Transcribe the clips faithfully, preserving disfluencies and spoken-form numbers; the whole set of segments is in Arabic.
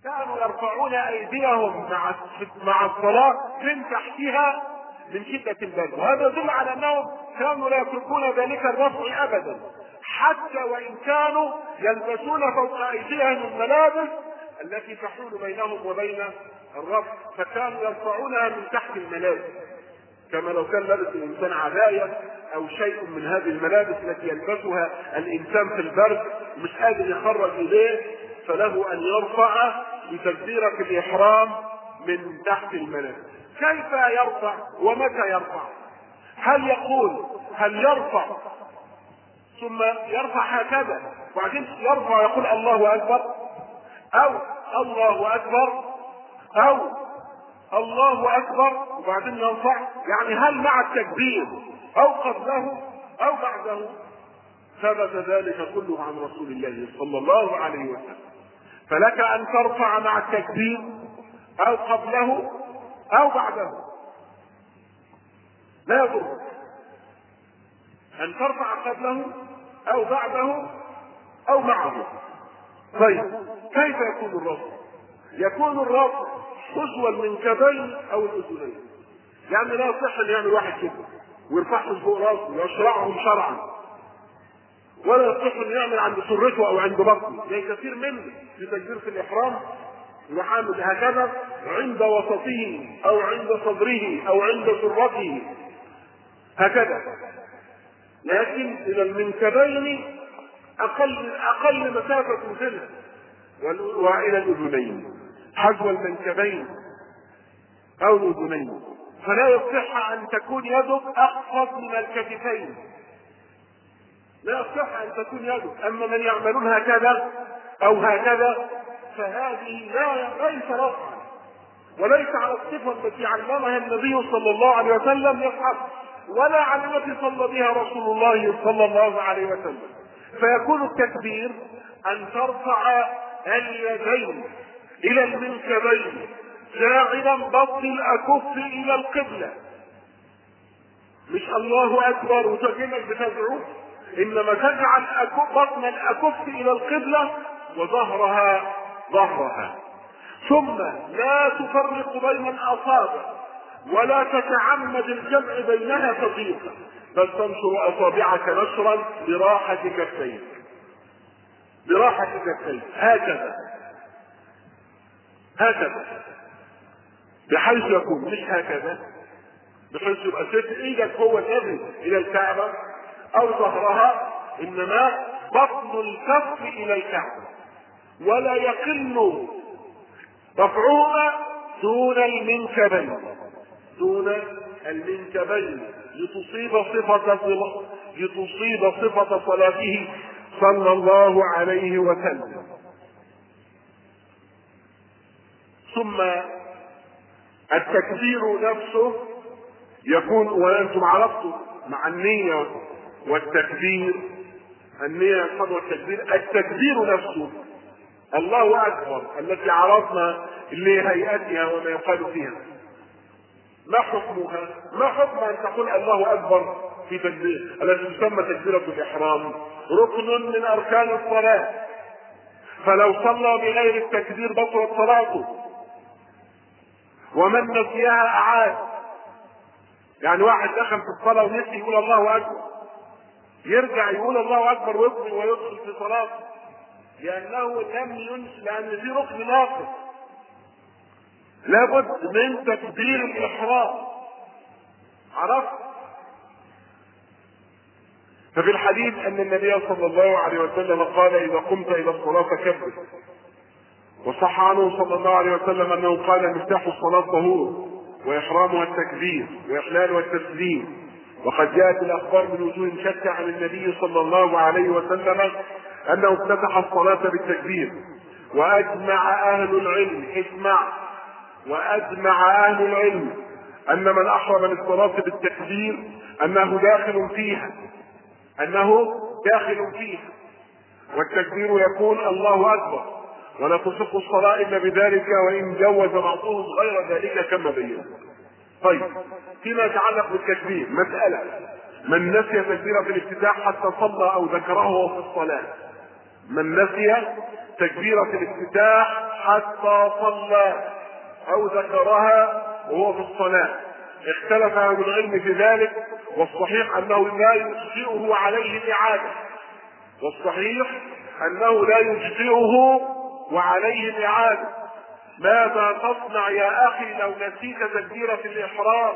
كانوا يرفعون ايديهم مع مع الصلاة من تحتها من شدة البرد، وهذا يدل على انهم كانوا لا يتركون ذلك الرفع ابدا، حتى وان كانوا يلبسون فوق ايديهم الملابس التي تحول بينهم وبين الرفع، فكانوا يرفعونها من تحت الملابس، كما لو كان لابس الانسان عباية او شيء من هذه الملابس التي يلبسها الانسان في البرد مش قادر يخرج اليه، فله ان يرفع بتكبيرة الاحرام من تحت الملابس. كيف يرفع ومتى يرفع؟ هل يقول هل يرفع ثم يرفع هكذا وبعدين يرفع ويقول الله اكبر، او الله اكبر، او الله اكبر وبعدين يرفع؟ يعني هل مع التكبير او قبله او بعده؟ ثبت ذلك كله عن رسول الله صلى الله عليه وسلم. فلك ان ترفع مع التكبير او قبله او بعده، لا يضرك ان ترفع قبله او بعده او معه. طيب كيف يكون الرفع؟ يكون الرفع حذو المنكبين او الاذنين، يعني لا يصح ان يعمل واحد كده ويرفعهم فوق راسه ويشرعهم شرعا، ولا يصح ان يعمل عند سرته او عند بطنه زي كثير منه في تكبيرة الاحرام يعمل هكذا عند وسطه او عند صدره او عند سرته هكذا، لكن الى المنكبين اقل اقل مسافة منها، والى الاذنين حذو المنكبين او الاذنين، فلا يصح ان تكون يدك اخفض من الكتفين، لا يصح ان تكون يدك. اما من يعملون هكذا او هكذا فهذه لا ليس رفعا وليس على الصفه التي علمها النبي صلى الله عليه وسلم يفعل، ولا على التي صلى بها رسول الله صلى الله عليه وسلم. فيكون التكبير ان ترفع اليدين الى المنكبين جاعلا بطن الاكف الى القبلة، مش الله اكبر وتكلمك بتدعو، انما تجعل بطن الاكف الى القبلة وظهرها ظهرها، ثم لا تفرق بين الاصابع ولا تتعمد الجمع بينها تضييقا، بل تنشر اصابعك نشرا براحة كفيك براحة كفيك هكذا هكذا، بحيث يكون مش هكذا بحيث يبقى ست ايدك هو الذي الى الكعبة او ظهرها، انما بطن الكف الى الكعبة، ولا يقل رفعهما دون المنكبين دون المنكبين لتصيب صفة لتصيب صفة صلاته صلى الله عليه وسلم. ثم التكبير نفسه يكون، وانتم عرفتم مع النية والتكبير، النية والتكبير، التكبير نفسه الله اكبر التي عرفنا اللي هيئتها وما يقال فيها، ما حكمها؟ ما حكم ان تقول الله اكبر في تكبير التي تسمى تكبيرة الاحرام؟ ركن من اركان الصلاة، فلو صلى بغير التكبير بطلت صلاته، ومن نسيها اعاد. يعني واحد دخل في الصلاة ونسي يقول الله اكبر، يرجع يقول الله اكبر ويقضي ويدخل في صلاته، لانه لم ينسى، لان في ركن ناقص لابد من تكبير الاحرام. عرفت؟ ففي الحديث ان النبي صلى الله عليه وسلم قال اذا قمت الى الصلاة فكبر، وصح عنه صلى الله عليه وسلم انه قال مفتاح الصلاة طهور واحرامها التكبير واحلالها التسليم. وقد جاءت الاخبار من وجوه شتى عن النبي صلى الله عليه وسلم انه افتتح الصلاة بالتكبير، واجمع اهل العلم اسمع واجمع اهل العلم ان من احرم للصلاة بالتكبير انه داخل فيها انه داخل فيها والتكبير يكون الله اكبر، ولا تصح الصلاة الا بذلك وان جوز بعضهم غير ذلك كما بينا. طيب، فيما يتعلق بالتكبير مسألة: من نسي تكبيرة في الافتتاح حتى صلى او ذكره في الصلاة من نسي تكبيرة الافتتاح حتى صلى أو ذكرها وهو في الصلاة. اختلف أهل العلم في ذلك، والصحيح أنه لا يجزئه عليه الإعادة، والصحيح أنه لا يجزئه وعليه الإعادة. ماذا تصنع يا أخي لو نسيت تكبيرة الإحرام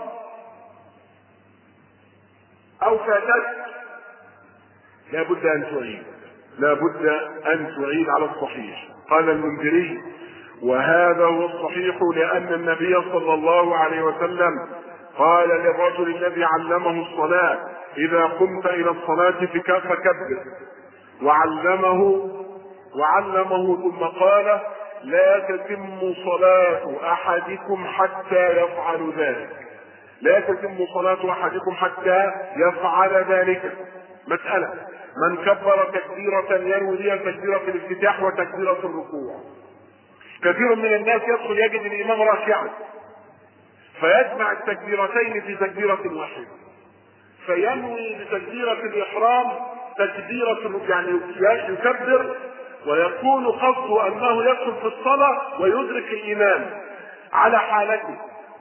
أو فاتت؟ لا بد أن تعيد، لا بد أن تعيد على الصحيح. قال المنذري: وهذا هو الصحيح، لأن النبي صلى الله عليه وسلم قال للرجل الذي علمه الصلاة: إذا قمت إلى الصلاة فكبر، وعلمه وعلمه ثم قال: لا تتم صلاة أحدكم حتى يفعل ذلك، لا تتم صلاة أحدكم حتى يفعل ذلك. مسألة: من كبر تكبيرة ينوي بها تكبيرة الافتتاح وتكبيرة الركوع. كثير من الناس يدخل يجد الإمام راكعا فيجمع التكبيرتين في تكبيرة واحدة، فينوي بتكبيرة الإحرام تكبيرة، يعني يكبر ويكون قصده أنه يدخل في الصلاة ويدرك الإمام على حالته.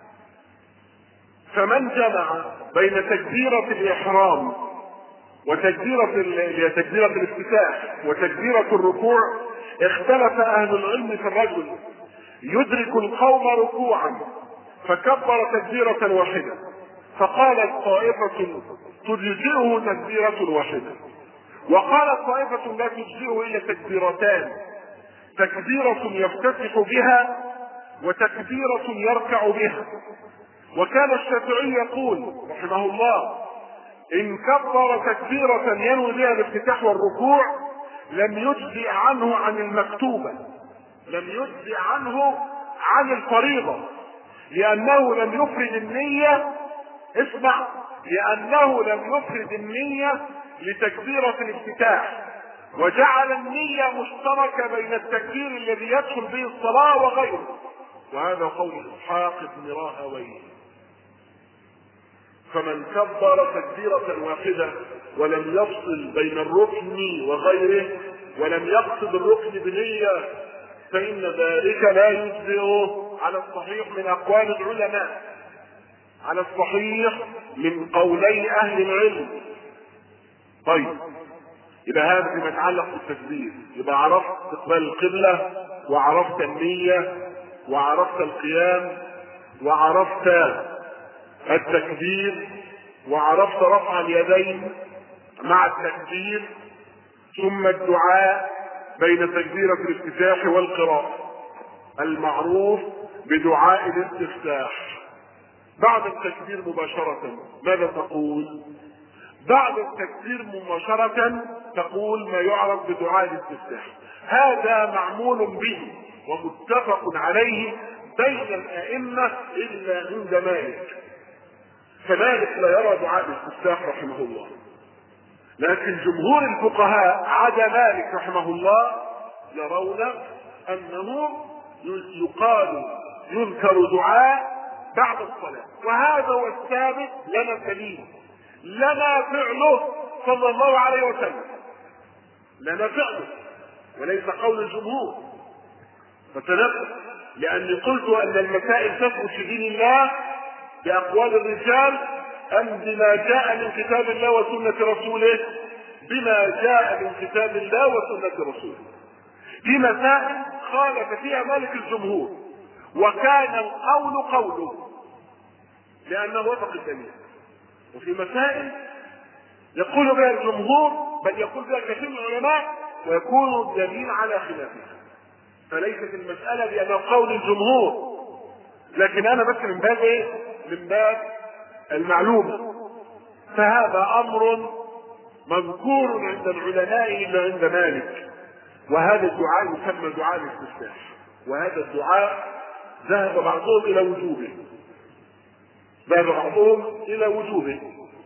فمن جمع بين تكبيرة الإحرام وتكبيرة تكبيرة الافتتاح وتكبيرة الركوع، اختلف أهل العلم في الرجل يدرك القوم ركوعا فكبر تكبيرة واحدة، فقالت طائفة تجزئه تكبيرة واحدة، وقالت طائفة لا تجزئه إلا تكبيرتان، تكبيرة يفتتح بها وتكبيرة يركع بها. وكان الشافعي يقول رحمه الله: إن كبر تكبيرة ينوي بها الافتتاح والركوع لم يجزئ عنه عن المكتوبة، لم يجزئ عنه عن الفريضة، لأنه لم يفرد النية. اسمع، لأنه لم يفرد النية لتكبيرة الافتتاح، وجعل النية مشتركة بين التكبير الذي يدخل به الصلاة وغيره، وهذا قول إسحاق بن راهويه. فمن كبر تكبيرة واحدة ولم يفصل بين الركن وغيره ولم يقصد الركن بنية فإن ذلك لا يجزئه على الصحيح من أقوال العلماء، على الصحيح من قولي أهل العلم. طيب، يبقى هذا فيما يتعلق بالتكبير. يبقى عرفت استقبال القبلة، وعرفت النية، وعرفت القيام، وعرفت التكبير، وعرفت رفع اليدين مع التكبير، ثم الدعاء بين تكبيرة الافتتاح والقراءة المعروف بدعاء الاستفتاح. بعد التكبير مباشرة ماذا تقول؟ بعد التكبير مباشرة تقول ما يعرف بدعاء الاستفتاح. هذا معمول به ومتفق عليه بين الأئمة إلا عند مالك، فمالك لا يرى دعاء الاستفتاح رحمه الله، لكن جمهور الفقهاء عدا مالك رحمه الله يرون أنه يقال يذكر دعاء بعد الصلاة، وهذا هو الثابت لنا الدليل، لنا فعله صلى الله عليه وسلم، لنا فعله وليس قول الجمهور. فتنبه، لأني قلت أن المسائل تثبت في دين الله بأقوال الرجال أم بما جاء من كتاب الله وسنة رسوله؟ بما جاء من كتاب الله وسنة رسوله. في مسائل خالف فيها مالك الجمهور وكان القول قوله لأنه وفق الدليل، وفي مسائل يقول بها الجمهور بل يقول بها كثير من العلماء ويكون الدليل على خلافها. فليست المسألة بأنه قول الجمهور، لكن أنا بس من باب إيه؟ من باب المعلومة. فهذا أمر مذكور عند العلماء إلا عند مالك، وهذا الدعاء يسمى دعاء الاستفتاح، وهذا الدعاء ذهب بعضهم إلى وجوبه، ذهب بعضهم إلى وجوبه،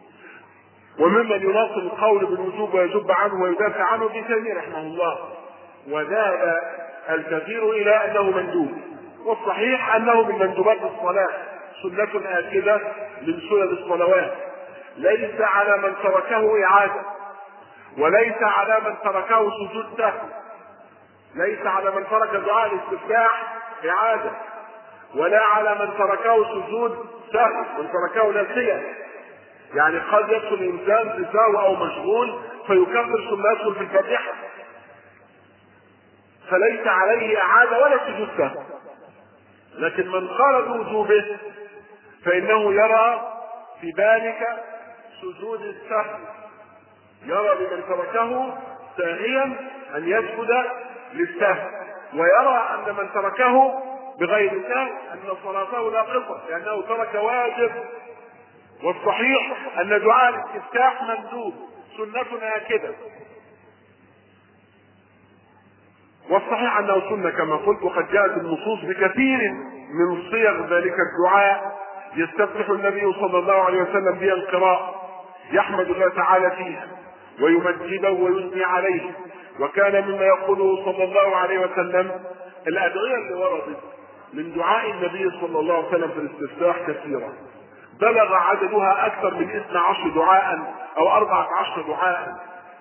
وممن يناصر القول بالوجوب ويجب عنه ويدافع عنه ابن تيمية رحمه الله، وذهب الكثير إلى أنه مندوب، والصحيح أنه من مندوبات الصلاة، سنة آكدة من سنن الصلوات، ليس على من تركه إعادة، وليس على من تركه سجود سهو، ليس على من ترك دعاء الاستفتاح إعادة، ولا على من تركه سجود سهو، من تركه ناسيا. يعني قد يدخل الإنسان في سهو أو مشغول فيكبر ثم يدخل في الفاتحة، فليس عليه إعادة ولا سجود سهو. لكن من قال بوجوبه فإنه يرى في ذلك سجود السهو، يرى لمن تركه ساهيا أن يسجد للسهو، ويرى أن من تركه بغير سهو أن صلاته ناقصة لأنه ترك واجب. والصحيح أن دعاء الاستفتاح مندوب، سنتنا كده، والصحيح أنه سنة كما قلت. وقد جاءت النصوص بكثير من صيغ ذلك الدعاء يستفتح النبي صلى الله عليه وسلم بها القراءة، يحمد الله تعالى فيها ويمجده ويثني عليه. وكان مما يقوله صلى الله عليه وسلم الأدعية اللي وردت من دعاء النبي صلى الله عليه وسلم في الاستفتاح كثيرة، بلغ عددها أكثر من اثني عشر دعاء أو أربعة عشر دعاء،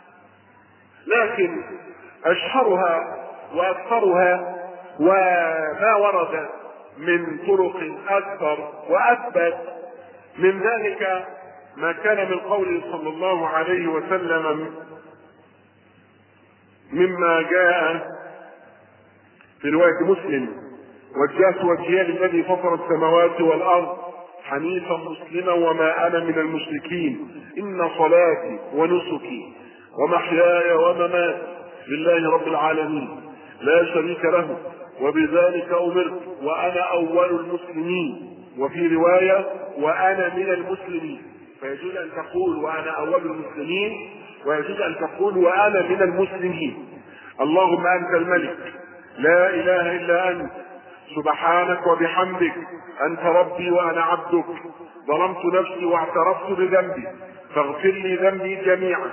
لكن أشهرها وأكثرها وما ورد من طرق أكثر وأثبت من ذلك ما كان من قوله صلى الله عليه وسلم مما جاء في رواية مسلم: وجهت وجهي للذي فطر السماوات والأرض حنيفا مسلما وما أنا من المشركين، إن صلاتي ونسكي ومحياي ومماتي لله رب العالمين لا شريك له وبذلك أمرت وأنا أول المسلمين. وفي رواية وأنا من المسلمين، فيجوز أن تقول وأنا أول المسلمين، ويجوز أن تقول وأنا من المسلمين. اللهم أنت الملك لا إله إلا أنت سبحانك وبحمدك أنت ربي وأنا عبدك، ظلمت نفسي واعترفت بذنبي فاغفر لي ذنبي جميعا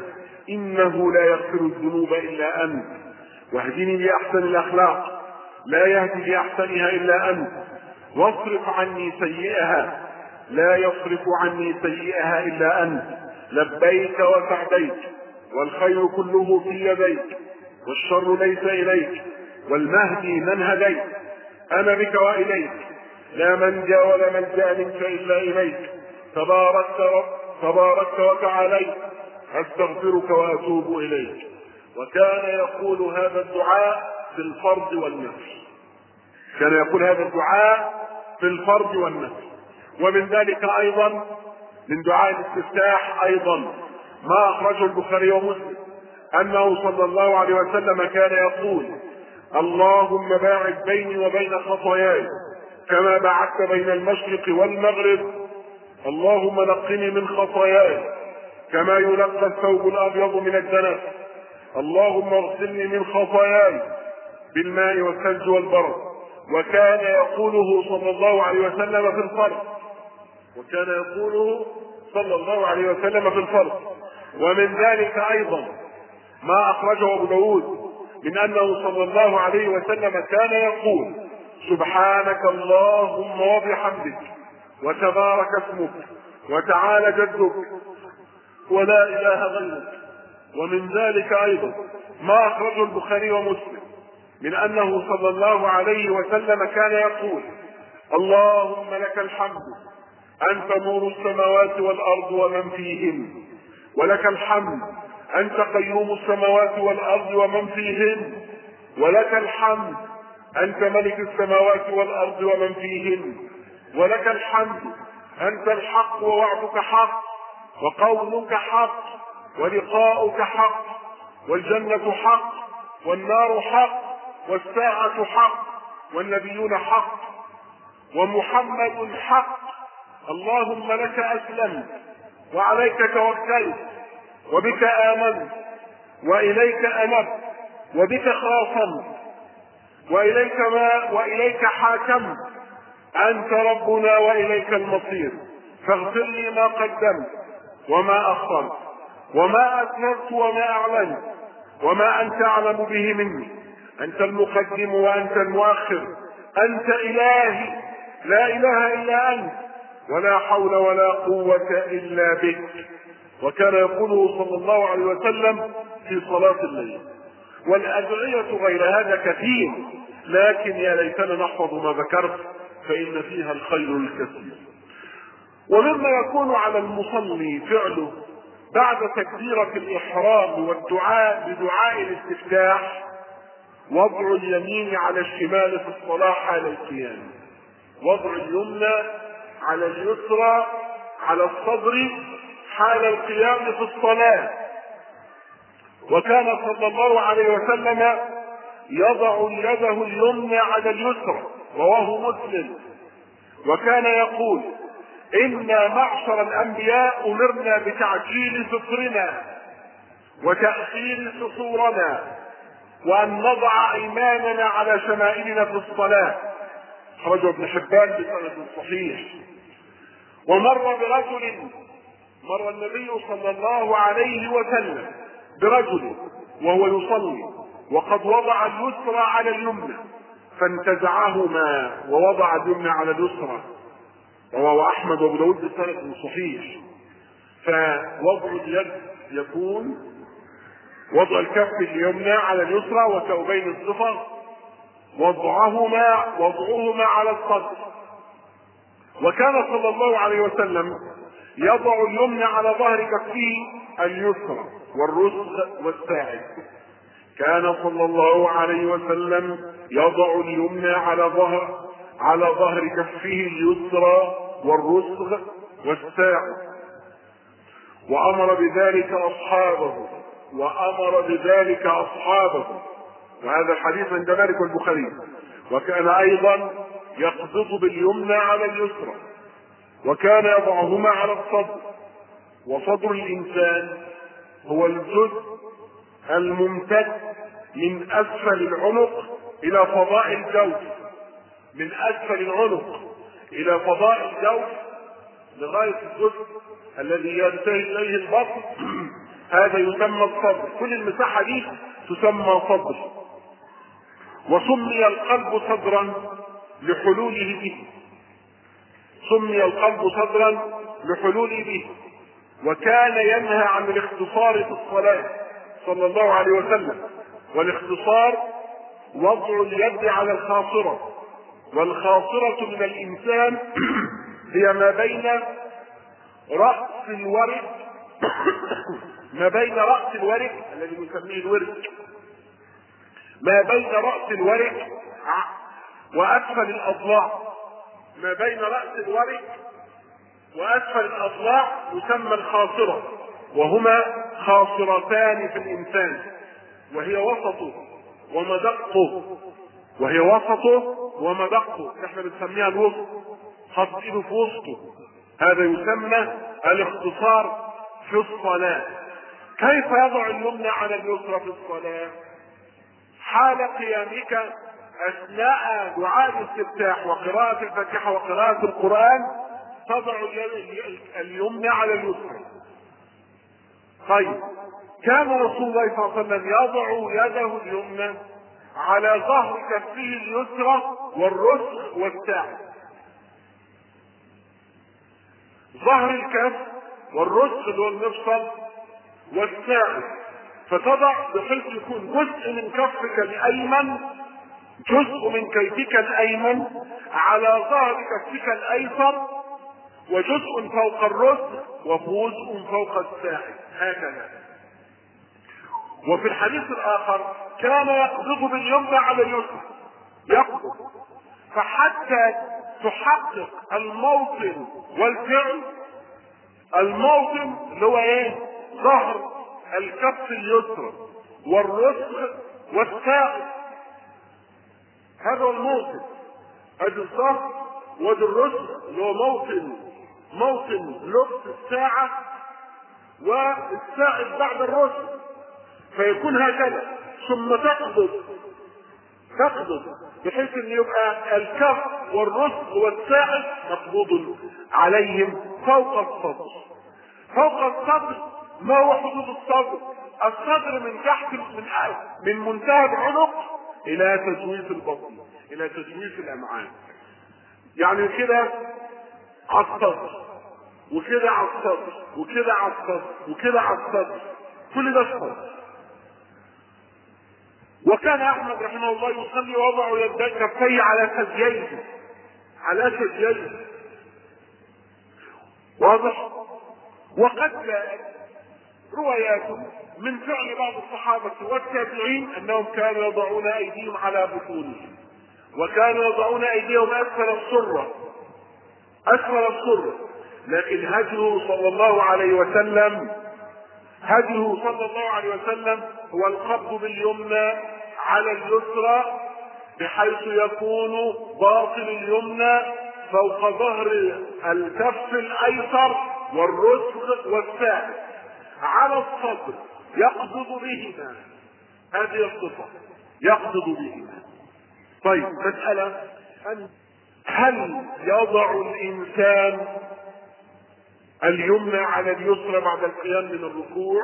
إنه لا يغفر الذنوب إلا أنت، واهدني لأحسن الأخلاق لا يهدي لأحسنها إلا أنت، واصرف عني سيئها لا يصرف عني سيئها إلا أنت، لبيك وسعديك والخير كله في يديك والشر ليس إليك والمهدي من هديت، أنا بك وإليك لا منجى ولا ملجأ منك إلا إليك، تباركت رب تباركت وتعاليت أستغفرك وأتوب إليك. وكان يقول هذا الدعاء في الفرض والنفل، كان يقول هذا الدعاء في الفرض والنفل. ومن ذلك أيضا من دعاء الاستفتاح أيضا ما أخرجه البخاري ومسلم أنه صلى الله عليه وسلم كان يقول: اللهم باعد بيني وبين خطاياي كما بعدت بين المشرق والمغرب، اللهم نقني من خطاياي كما ينقى الثوب الأبيض من الدنس، اللهم اغسلني من خطاياي بالماء والثلج والبرد. وكان يقوله صلى الله عليه وسلم في الفرض، وكان يقوله صلى الله عليه وسلم في الفرض. ومن ذلك أيضا ما أخرجه أبو داود من أنه صلى الله عليه وسلم كان يقول: سبحانك اللهم وبحمدك وتبارك اسمك وتعالى جدك ولا إله غيرك. ومن ذلك أيضا ما أخرجه البخاري ومسلم من أنه صلى الله عليه وسلم كان يقول: اللهم لك الحمد أنت نور السماوات والأرض ومن فيهن، ولك الحمد أنت قيوم السماوات والأرض ومن فيهن، ولك الحمد أنت ملك السماوات والأرض ومن فيهن، ولك الحمد أنت الحق ووعدك حق وقولك حق ولقاؤك حق والجنة حق والنار حق والساعة حق والنبيون حق ومحمد حق. اللهم لك أسلمت وعليك توكلت وبك آمنت وإليك أنبت وبك خاصمت وإليك ما وإليك حاكمت، أنت ربنا وإليك المصير، فاغفر لي ما قدمت وما أخرت وما أسررت وما أعلنت وما أنت أعلم به مني، أنت المقدم وأنت المؤخر، أنت إلهي لا إله إلا أنت ولا حول ولا قوة إلا بك. وكان يقوله صلى الله عليه وسلم في صلاة الليل. والأدعية غير هذا كثير، لكن يا ليتنا نحفظ ما ذكرت فإن فيها الخير الكثير. ومما يكون على المصلي فعله بعد تكبيرة الإحرام والدعاء بدعاء الاستفتاح وضع اليمين على الشمال في الصلاة حال القيام، وضع اليمنى على اليسرى على الصدر حال القيام في الصلاة. وكان صلى الله عليه وسلم يضع يده اليمنى على اليسرى، رواه مسلم، وكان يقول: إنا معشر الأنبياء أمرنا بتعجيل فطرنا وتأخير سحورنا وأن نضع أيماننا على شمائلنا في الصلاة. خرجه ابن حبان بسند صحيح. ومر برجل مر النبي صلى الله عليه وسلم برجل وهو يصلي وقد وضع اليسرى على اليمنى فانتزعهما ووضع اليمنى على اليسرى، رواه أحمد وأبو داود بسند صحيح. فوضع اليد يكون وضع الكف اليمنى على اليسرى وثوبين الصفر، وضعهما وضعهما على الصدر. وكان صلى الله عليه وسلم يضع اليمنى على ظهر كفه اليسرى والرسغ والساعد. كان صلى الله عليه وسلم يضع اليمنى على ظهر على ظهر كفه اليسرى والرسغ والساعد، وأمر بذلك أصحابه وأمر بذلك أصحابه وهذا الحديث عند مالك والبخاري. وكان أيضا يقبض باليمنى على اليسرى، وكان يضعهما على الصدر. وصدر الإنسان هو الجزء الممتد من أسفل العنق إلى فضاء الجوف، من أسفل العنق إلى فضاء الجوف لغاية الجزء الذي ينتهي إليه البطن، هذا يسمى الصدر. كل المساحة دي تسمى صدر. وسمي القلب صدرا لحلوله به، سمي القلب صدرا لحلوله به. وكان ينهى عن الاختصار في الصلاة صلى الله عليه وسلم. والاختصار وضع اليد على الخاصرة، والخاصرة من الإنسان هي ما بين رأس الورك ما بين رأس الورك الذي نسميه الورك ما بين رأس الورك وأسفل الأضلاع، ما بين رأس الورك وأسفل الأضلاع يسمى الخاصرة، وهما خاصرتان في الإنسان، وهي وسطه ومدقه وهي وسطه ومدقه احنا بنسميها الوسط، حط ايده في وسطه، هذا يسمى الاختصار في الصلاة. كيف يضع اليمنى على اليسرى في الصلاة؟ حال قيامك اثناء دعاء الاستفتاح وقراءة الفاتحة وقراءة القرآن تضع اليمنى على اليسرى. طيب، كان رسول الله صلى الله عليه وسلم يضع يده اليمنى على ظهر كفه اليسرى والرسغ والساعد. ظهر الكف والرسغ اللي هو المفصل والساعد، فتضع بحيث يكون جزء من كفك الايمن جزء من كيفك الايمن على ظهر كفك الايسر، وجزء فوق الرسغ وجزء فوق الساعد، هكذا. وفي الحديث الاخر كان يقبض باليمنى على اليسرى، يقبض، فحتى تحقق الموطن والفعل. الموطن اللي هو ايه؟ ظهر الكف اليسرى والرسغ والساعد، هذا هو الموطن. ادي الظهر وادي الرسغ اللي هو موطن موطن لبس الساعة والساعد بعد الرسغ، فيكون هكذا. ثم تقبض تقبض بحيث ان يبقى الكف والرسغ والساعد مقبوض عليهم فوق الصدر. فوق الصدر ما هو حدود الصدر؟ الصدر من تحت من من منتهى العنق الى تجويف البطن، الى تجويف الامعاء. يعني كده على الصدر وكده على الصدر وكده على الصدر وكده على الصدر، كل ده الصدر. وكان احمد رحمه الله يصلي وضع يديه كفيه على ثدييه على ثدييه واضح. وقد جاءت روايات من فعل بعض الصحابة والتابعين انهم كانوا يضعون ايديهم على بطونهم، وكانوا يضعون ايديهم اسفل السرة اسفل السرة لكن هديه صلى الله عليه وسلم هديه صلى الله عليه وسلم هو القبض باليمنى على اليسرى، بحيث يكون باطن اليمنى فوق ظهر الكف الايسر والرسغ والساعد على الصدر يقبض بهما. هذه الصفة يقبض بهما. طيب مسألة، هل يضع الانسان اليمنى على اليسرى بعد القيام من الركوع؟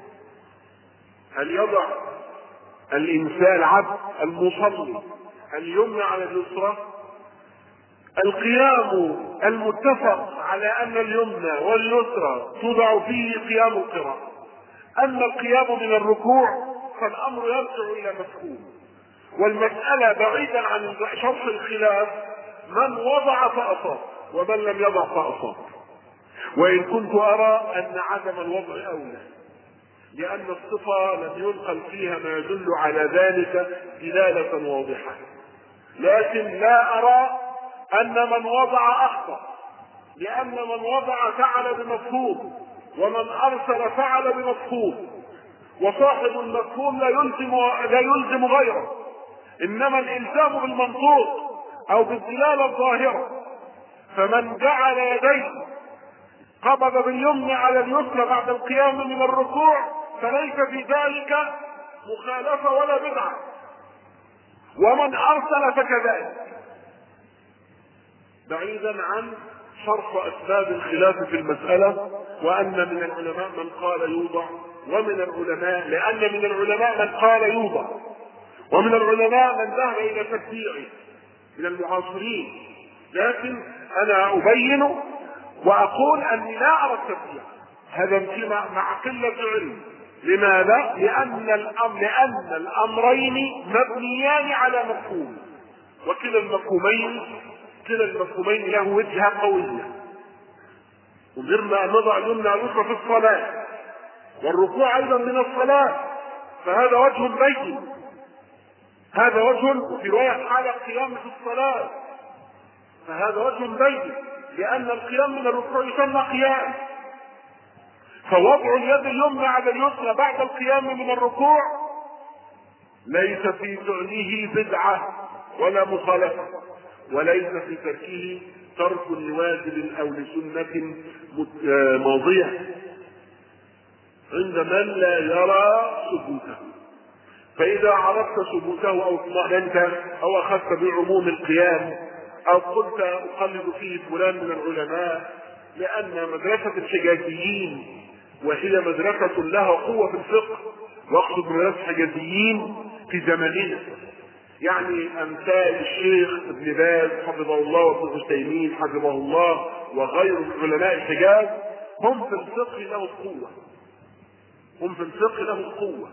هل يضع الانسان العبد المصلي اليمنى على اليسرى؟ القيام المتفق على ان اليمنى واليسرى توضع فيه قيام القراءة. اما القيام من الركوع فالامر يرجع الى مفهوم، والمسألة بعيدا عن شرح الخلاف من وضع فأصاب ومن لم يضع فأصاب، وإن كنت أرى أن عدم الوضع أولى، لأن الصفة لم ينقل فيها ما يدل على ذلك دلالة واضحة. لكن لا أرى أن من وضع أخطأ، لأن من وضع فعل بمفهوم ومن أرسل فعل بمفهوم، وصاحب المفهوم لا يلزم لا يلزم غيره، إنما الإلزام بالمنطوق أو بالدلالة الظاهرة. فمن جعل يديه قبض باليمنى على اليسرى بعد القيام من الركوع فليس في ذلك مخالفة ولا بدعة، ومن أرسل فكذلك، بعيدا عن شرح أسباب الخلاف في المسألة. وأن من العلماء من قال يوضع، ومن العلماء لأن من العلماء من قال يوضع، ومن العلماء من ذهب إلى تبديعه من المعاصرين. لكن أنا أبين وأقول أني لا أرى التبديع، هذا فيما مع قلة علم. لماذا؟ لأن الأمر لأن الأمرين مبنيان على مفهوم، وكلا المفهومين كلا المفهومين له وجهة قوية. أمرنا أن نضع اليمنى واليسرى في الصلاة، والركوع أيضا من الصلاة، فهذا وجه بين، هذا وجه في رواية حال القيام في الصلاة، فهذا وجه بين، لأن القيام من الركوع يسمى قيام. فوضع اليد اليمنى على اليسرى بعد القيام من الركوع ليس في فعله بدعة ولا مخالفة، وليس في تركه ترك لواجب أو لسنة ماضية عند من لا يرى ثبوته. فإذا عرفت ثبوته أو اطمأننت أو أخذت بعموم القيام أو قلت أقلد فيه فلان من العلماء، لأن مدرسة الحجازيين وهي مدرسة لها قوة في الفقه، واقصد مدرسة الحجازيين في زماننا، يعني أمثال الشيخ ابن باز حفظه الله وابن عثيمين حفظه الله وغير من علماء الحجاز، هم في الفقه له قوة، هم في الفقه له قوة.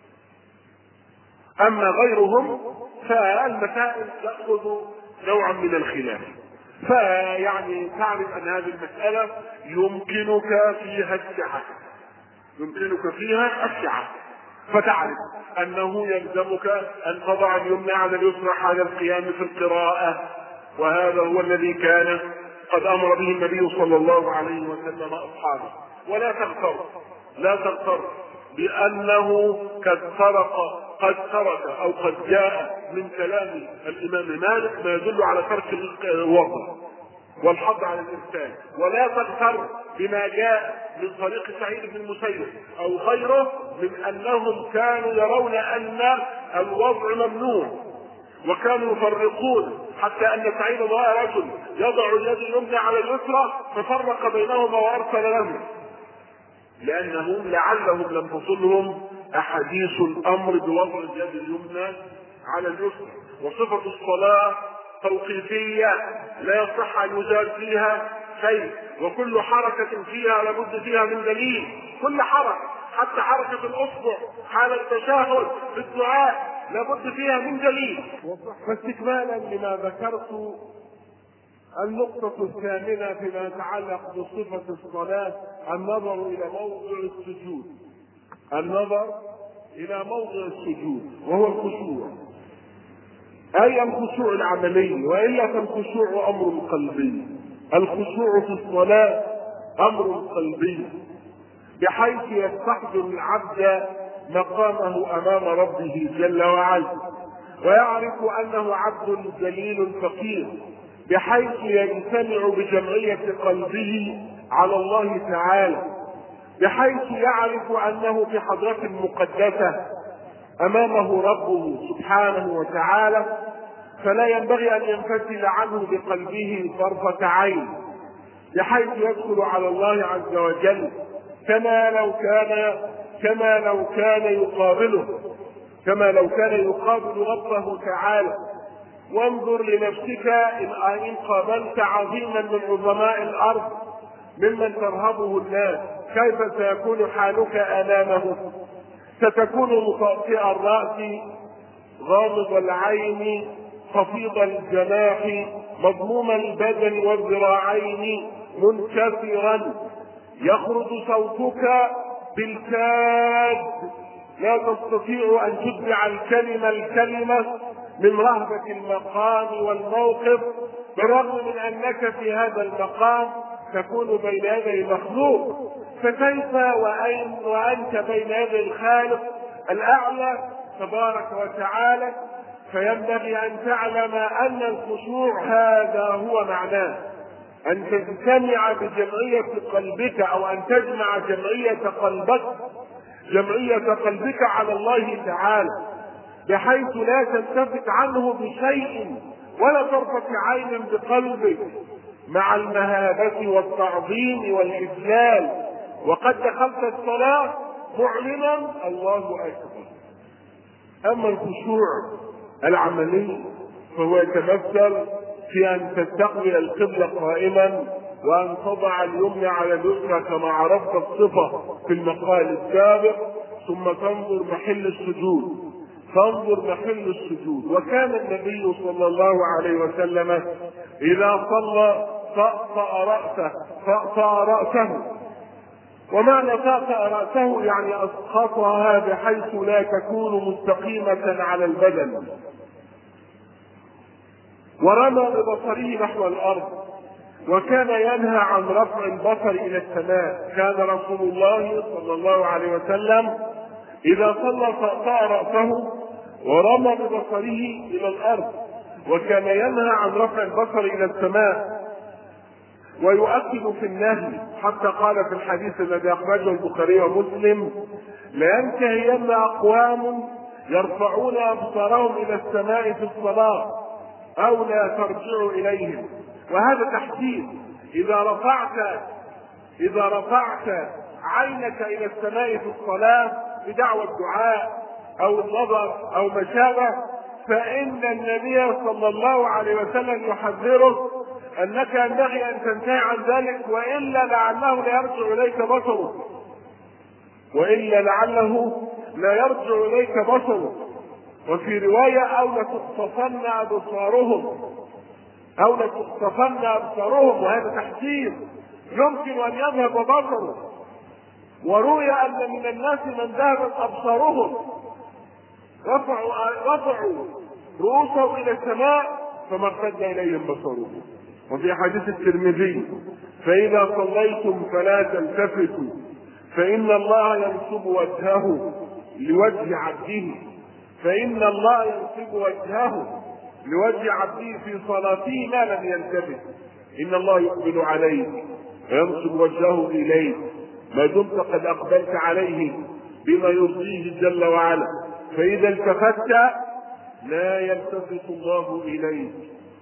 أما غيرهم فالمسائل تأخذ نوعا من الخلاف. فيعني تعرف أن هذه المسألة يمكنك فيها السعة، يمكنك فيها السعة، فتعرف أنه يلزمك أن تضع اليمنى على اليسرى حال القيام في القراءة، وهذا هو الذي كان قد أمر به النبي صلى الله عليه وسلم أصحابه. ولا تغتر لا تغتر بأنه قد ترك قد ترك أو قد جاء من كلام الإمام مالك ما يدل على ترك الوضع والحظ على الإنسان، ولا تغتر بما جاء من طريق سعيد بن المسيب أو غيره من أنهم كانوا يرون أن الوضع ممنوع، وكانوا يفرقون حتى أن سعيد رأى رجل يضع اليد اليمنى على اليسرى ففرق بينهما وأرسل لهم، لأنهم لعلهم لم تصلهم أحاديث الأمر بوضع اليد اليمنى على اليسرى. وصفة الصلاة توقيفية لا يصح أن يزال فيها شيء، وكل حركة فيها لابد فيها من دليل، كل حركة حتى حركة الأصبع حال التشهد في الدعاء لابد فيها من دليل. فاستكمالا لما ذكرت، النقطة الثامنة فيما يتعلق بصفة الصلاة النظر إلى موضع السجود، النظر إلى موضع السجود وهو الخشوع، أي الخشوع العملي، وإلا فالخشوع أمر قلبي. الخشوع في الصلاة أمر قلبي، بحيث يستحضر العبد مقامه أمام ربه جل وعلا، ويعرف أنه عبد ذليل فقير، بحيث يجتمع بجمعية قلبه على الله تعالى، بحيث يعرف أنه في حضرة مقدسة أمامه ربه سبحانه وتعالى، فلا ينبغي أن ينفتل عنه بقلبه طرفة عين، بحيث يدخل على الله عز وجل كما لو كان كما لو كان يقابله كما لو كان يقابل ربه تعالى. وانظر لنفسك إن قابلت عظيما من عظماء الأرض ممن ترهبه الناس، كيف سيكون حالك أمامه؟ ستكون مطأطئ الرأس، غامض العين، خفيض الجناح، مضموم البدن والذراعين، منكسرا، يخرج صوتك بالكاد، لا تستطيع أن تتبع الكلمة الكلمة من رهبة المقام والموقف، بالرغم من أنك في هذا المقام تكون بين يدي مخلوق، فكيف وأين وأنت بين يدي الخالق الأعلى تبارك وتعالى؟ فينبغي أن تعلم أن الخشوع هذا هو معناه، أن تجتمع بجمعية قلبك، أو أن تجمع جمعية قلبك جمعية قلبك على الله تعالى، بحيث لا تلتفت عنه بشيء ولا طرفة عين بقلبك، مع المهابة والتعظيم والإجلال، وقد دخلت الصلاة معلنا الله أكبر. أما الخشوع العملي فهو يتمثل في أن تستقبل القبلة قائما، وأن تضع اليمنى على اليسرى كما عرفت الصفة في المقال السابق، ثم تنظر محل السجود تنظر محل السجود وكان النبي صلى الله عليه وسلم إذا صلى طأطأ رأسه طأطأ رأسه ومعنى طأطأ رأسه يعني أسقطها بحيث لا تكون مستقيمة على البدن، ورمى ببصره نحو الأرض، وكان ينهى عن رفع البصر إلى السماء. كان رسول الله صلى الله عليه وسلم إذا صلى طأطأ رأسه ورمى ببصره إلى الأرض، وكان ينهى عن رفع البصر إلى السماء، ويؤكد في النهي حتى قال في الحديث الذي أخرجه البخاري ومسلم: لينتهين أقوام يرفعون أبصارهم إلى السماء في الصلاة أو لا ترجعوا إليهم. وهذا تحديد، إذا رفعت إذا رفعت عينك إلى السماء في الصلاة بدعوى الدعاء أو النظر أو ما شابه، فإن النبي صلى الله عليه وسلم يحذرك أنك ينبغي أن تنتهي عن ذلك، وإلا لعله لا يرجع إليك بصرك وإلا لعله لا يرجع إليك بصرك وفي رواية: أو لتخطفن أبصارهم أو لتخطفن أبصارهم وهذا تحذير، يمكن أن يذهب بصره. وروي أن من الناس من ذهبت أبصارهم رفعوا رفعوا رؤوسهم إلى السماء فما ارتد إليهم بصرهم. وفي حديث الترمذي: فإذا صليتم فلا تلتفتوا فإن الله ينصب وجهه لوجه عبده فإن الله ينصب وجهه لوجه عبده في صلاته ما لم يلتفت. إن الله يقبل عليك وينصب وجهه إليك ما دمت قد أقبلت عليه بما يرضيه جل وعلا، فإذا التفت لا يلتفت الله إليك.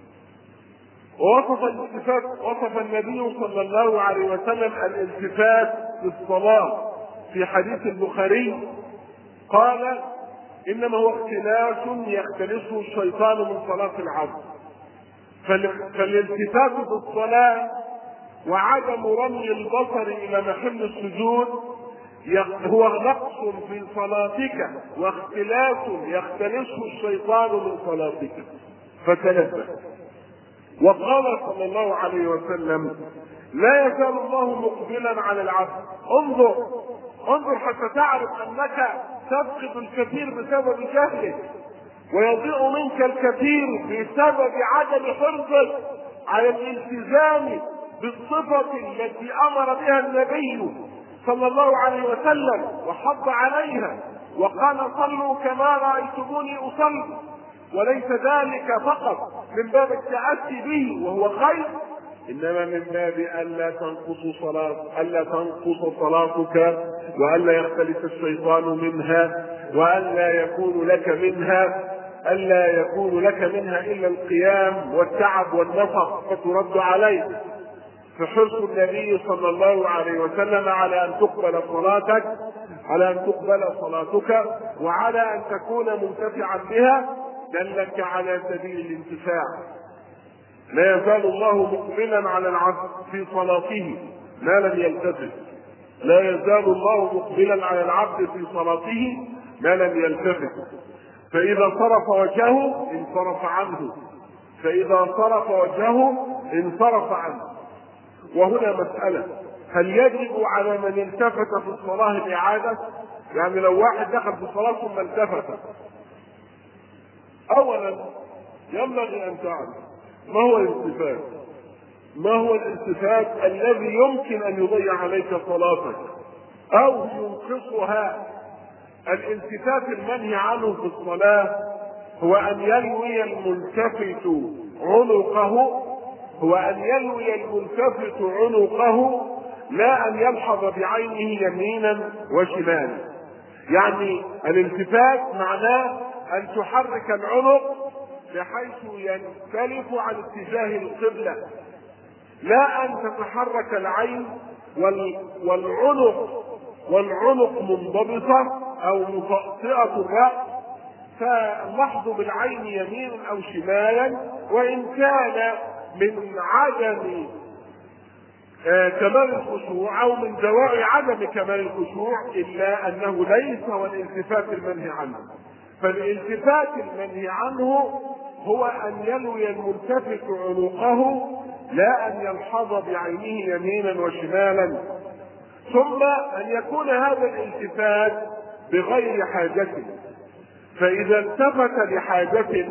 ووصف الالتفات وصف النبي صلى الله عليه وسلم الالتفات في الصلاة في حديث البخاري، قال: إنما هو اختلاس يختلسه الشيطان من صلاة العبد. فالالتفات في الصلاة وعدم رمي البصر إلى محل السجود هو نقص في صلاتك واختلاس يختلسه الشيطان من صلاتك فتنبه. وقال صلى الله عليه وسلم: لا يزال الله مقبلا على العبد. انظر انظر حتى تعرف انك تفقد الكثير بسبب جهلك، ويضيع منك الكثير بسبب عدم حرصك على الالتزام بالصفة التي امر بها النبي صلى الله عليه وسلم وحض عليها وقال: صلوا كما رأيتموني اصلي. وليس ذلك فقط من باب التأسي به وهو خير، انما من باب الا تنقص صلاة الا تنقص صلاتك، والا يختلس الشيطان منها، والا يكون لك منها الا يكون لك منها الا القيام والتعب والنفق فترد عليه. فحرص النبي صلى الله عليه وسلم على ان تقبل صلاتك على ان تقبل صلاتك وعلى ان تكون منتفعا بها دلك على سبيل الانتفاع. لا يزال الله مقبلا على العبد في صلاته ما لم يلتفت. لا يزال الله مقبلا على العبد في صلاته ما لم يلتفت. فإذا صرف وجهه انصرف عنه فإذا صرف وجهه انصرف عنه. وهنا مسألة: هل يجب على من التفت في الصلاة الإعادة؟ يعني لو واحد دخل في الصلاة ثم التفت، أولا ينبغي أن تعرف ما هو الالتفات. ما هو الالتفات الذي يمكن أن يضيع عليك صلاتك أو ينقصها؟ الالتفات المنهي عنه في الصلاة هو أن يلوي الملتفت عنقه هو أن يلوي الملتفت عنقه لا أن يلحظ بعينه يمينا وشمالا. يعني الالتفات معناه أن تحرك العنق بحيث ينسلف عن اتجاه القبلة، لا أن تتحرك العين والعنق والعنق منضبطة أو مطأطئة الرأس فاللحظ بالعين يمينا أو شمالا، وإن كان من عدم آه كمال الخشوع أو من دواعي عدم كمال الخشوع، إلا أنه ليس هو الالتفات المنهي عنه. فالالتفات المنهي عنه هو أن يلوي الملتفت عنقه لا أن يلحظ بعينه يمينا وشمالا، ثم أن يكون هذا الالتفات بغير حاجة. فإذا التفت لحاجة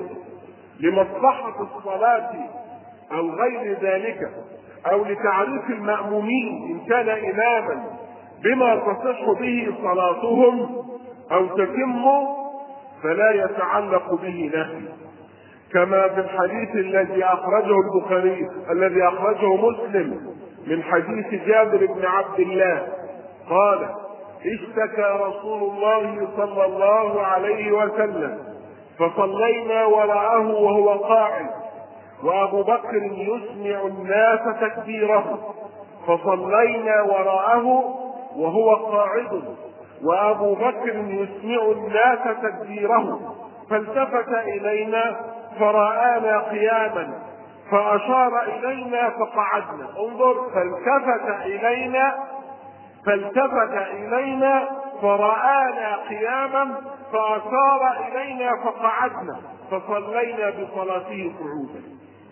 لمصلحة الصلاة أو غير ذلك أو لتعريف المأمومين إن كان إماما بما تصح به صلاتهم أو تتم، فلا يتعلق به نهي، كما في الحديث الذي أخرجه البخاري الذي أخرجه مسلم من حديث جابر بن عبد الله قال: اشتكى رسول الله صلى الله عليه وسلم فصلينا وراءه وهو قاعد، وأبو بكر يسمع الناس تكبيره، فصلينا وراءه وهو قاعد وأبو بكر يسمع الناس تكبيره، فالتفت إلينا فرآنا قياما فأشار إلينا فقعدنا. انظر، فالتفت إلينا فالتفت إلينا فرآنا قياما فأشار إلينا فقعدنا، فصلينا بصلاته قعودا.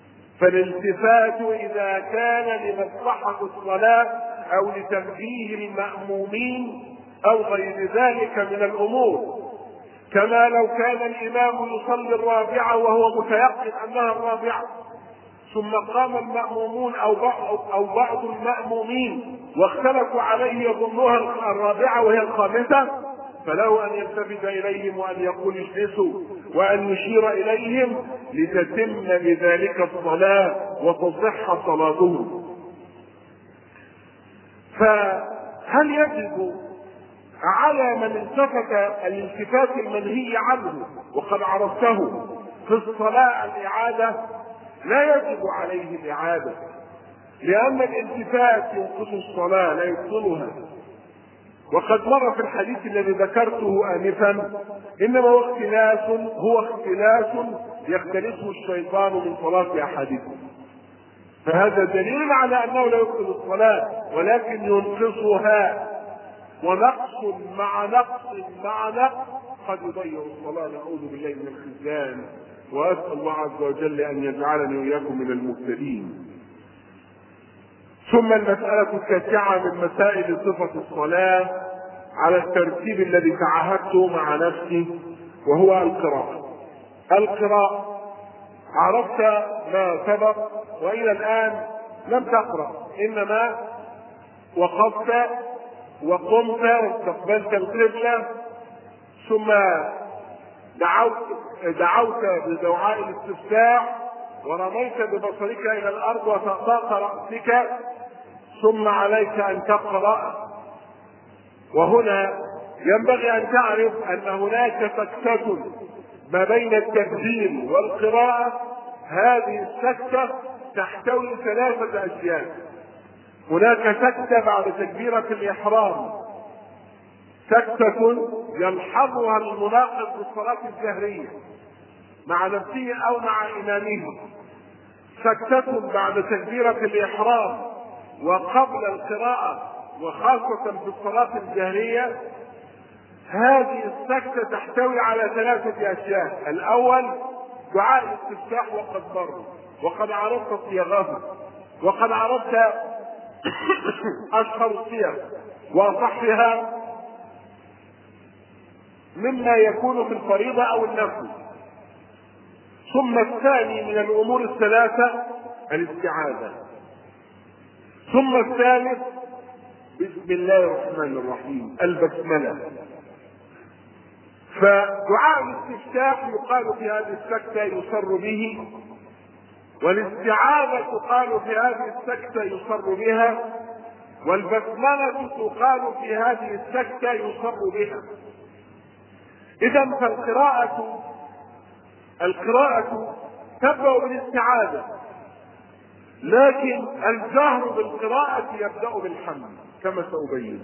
فالالتفات إذا كان لمصلحة الصلاة أو لتنبيه المأمومين أو غير ذلك من الأمور، كما لو كان الإمام يصلي الرابعة وهو متيقن أنها الرابعة، ثم قام المأمومون أو بعض, أو بعض المأمومين واختلفوا عليه يظنها الرابعة وهي الخامسة، فله أن يلتفت إليهم وأن يقول اجلسوا وأن يشير إليهم لتتم بذلك الصلاة وتصح صلاتهم. فهل يجب على من التفت الالتفات المنهي عنه وقد عرفته في الصلاة الإعادة؟ لا يجب عليه الإعادة، لأن الالتفات ينقص الصلاة لا يبطلها. وقد مر في الحديث الذي ذكرته آنفا إنما هو اختلاس هو اختلاس يختلسه الشيطان من صلاة أحدكم، فهذا دليل على أنه لا يبطل الصلاة ولكن ينقصها. ونقص مع نقص مع نقص قد يضيع الصلاة، نعوذ بالله من الخذلان، وأسأل الله عز وجل أن يجعلني وإياكم من المهتدين. ثم المسألة التاسعة من مسائل صفة الصلاة على الترتيب الذي تعهدته مع نفسي، وهو القراءة. القراءة عرفت ما سبق وإلى الآن لم تقرأ، إنما وقفت وقمت واستقبلت القبلة، ثم دعوت دعوت بدعاء الاستفتاح، ورميت ببصرك إلى الأرض وطأطأت رأسك، ثم عليك أن تقرأ. وهنا ينبغي أن تعرف أن هناك سكتة ما بين التكبير والقراءة. هذه السكتة تحتوي ثلاثة أشياء. هناك سكتة بعد تكبيرة الإحرام، سكتة يلحظها المناقض بالصلاة الجهرية مع نفسه أو مع إمامه، سكتة بعد تكبيرة الإحرام وقبل القراءة وخاصة في الصلاة الجهرية. هذه السكتة تحتوي على ثلاثة أشياء. الأول دعاء الاستفتاح وقد مر، وقد عرفت صيغه، وقد عرفت أشهر الصيغ وأصحها مما يكون في الفريضة أو النفل. ثم الثاني من الأمور الثلاثة الاستعاذة. ثم الثالث بسم الله الرحمن الرحيم، البسملة. فدعاء الاستفتاح يقال في هذه السكتة يسر به، والاستعاذة تقال في هذه السكتة يسر بها، والبسملة تقال في هذه السكتة يسر بها. إذا فالقراءة القراءة تبدأ بالاستعاذة، لكن الجهر بالقراءة يبدأ بالحمد كما سأبين.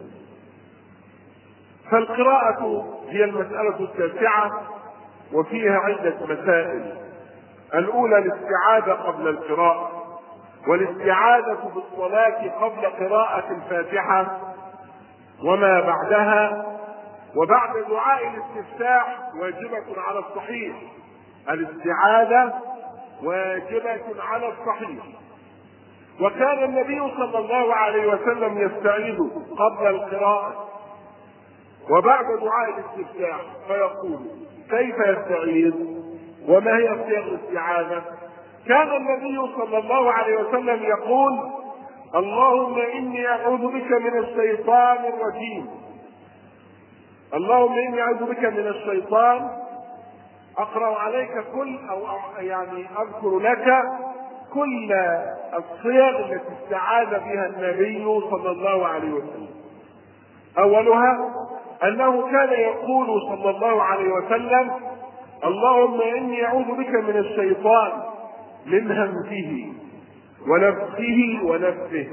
فالقراءة هي المسألة التاسعة، وفيها عدة مسائل. الأولى الاستعاذة قبل القراءة، والاستعاذة بالصلاة قبل قراءة الفاتحة وما بعدها، وبعد دعاء الاستفتاح واجبة على الصحيح. الاستعاذة واجبة على الصحيح. وكان النبي صلى الله عليه وسلم يستعيذ قبل القراءة وبعد دعاء الاستفتاح، فيقول كيف يستعيذ وما هي صيغ الاستعاذة؟ كان النبي صلى الله عليه وسلم يقول اللهم إني أعوذ بك من الشيطان الرجيم، اللهم إني أعوذ بك من الشيطان. أقرأ عليك كل أو يعني أذكر لك كل الصيغ التي استعاذ بها النبي صلى الله عليه وسلم. أولها أنه كان يقول صلى الله عليه وسلم اللهم إني أعوذ بك من الشيطان من همزه ونفخه ونفثه.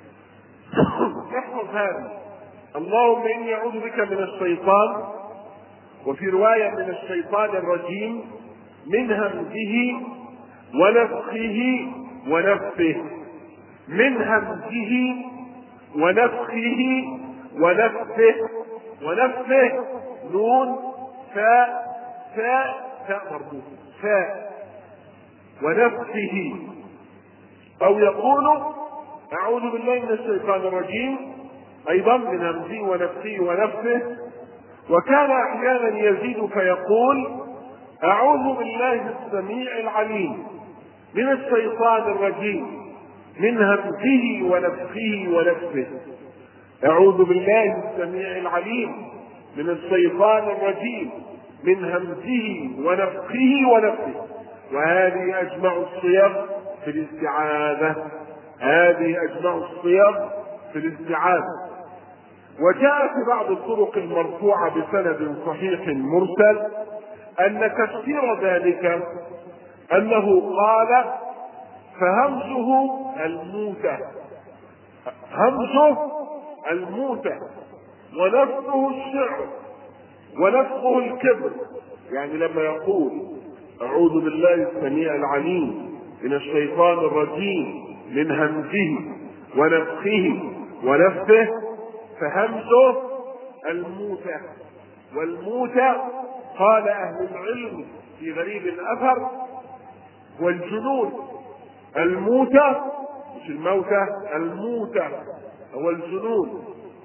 احفظ هذا، اللهم إني أعوذ بك من الشيطان، وفي رواية من الشيطان الرجيم، من همزه ونفخه ونفثه. من همزه ونفخه ونفثه. ونفثه نون فاء فاء فاء مربوط فاء. ونفخه، أو يقول أعوذ بالله من الشيطان الرجيم أيضا من همزه ونفخه ونفثه. وكان أحيانا يزيد فيقول أعوذ بالله السميع العليم من الشيطان الرجيم من همزه ونفخه ونفثه. أعوذ بالله السميع العليم من الشيطان الرجيم من همزه ونفخه ونفثه. وهذه أجمع الصيغ في الاستعاذة. هذه أجمع الصيغ في الاستعاذة. وجاء في بعض الطرق المرفوعة بسند صحيح مرسل أن تفسير ذلك أنه قال فهمزه الموتى، همزه الموتى، ونفخه الشعر، ونفخه الكبر. يعني لما يقول أعوذ بالله السميع العليم من الشيطان الرجيم من همزه ونفخه ونفثه، فهمزه الموتى. والموتى قال أهل العلم في غريب الأثر والجنون. الموتى مش الموتى، الموتى هو الجنون.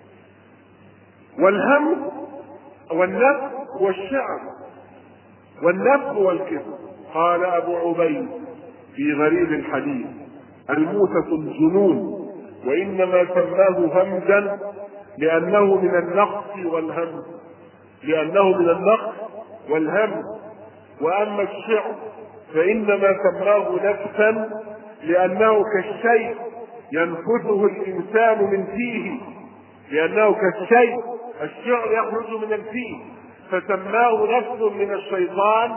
والهم والنفخ والشعر والنفخ والكذب. قال أبو عبيد في غريب الحديث الموتة الجنون، وإنما سماه همزا لأنه من النقص والهم لأنه من النقص والهم. وأما الشعر فإنما سماه نفسا لأنه كالشيء ينفثه الإنسان من فيه لأنه كالشيء الشعر يخرج من الفيه، فسماه نفس من الشيطان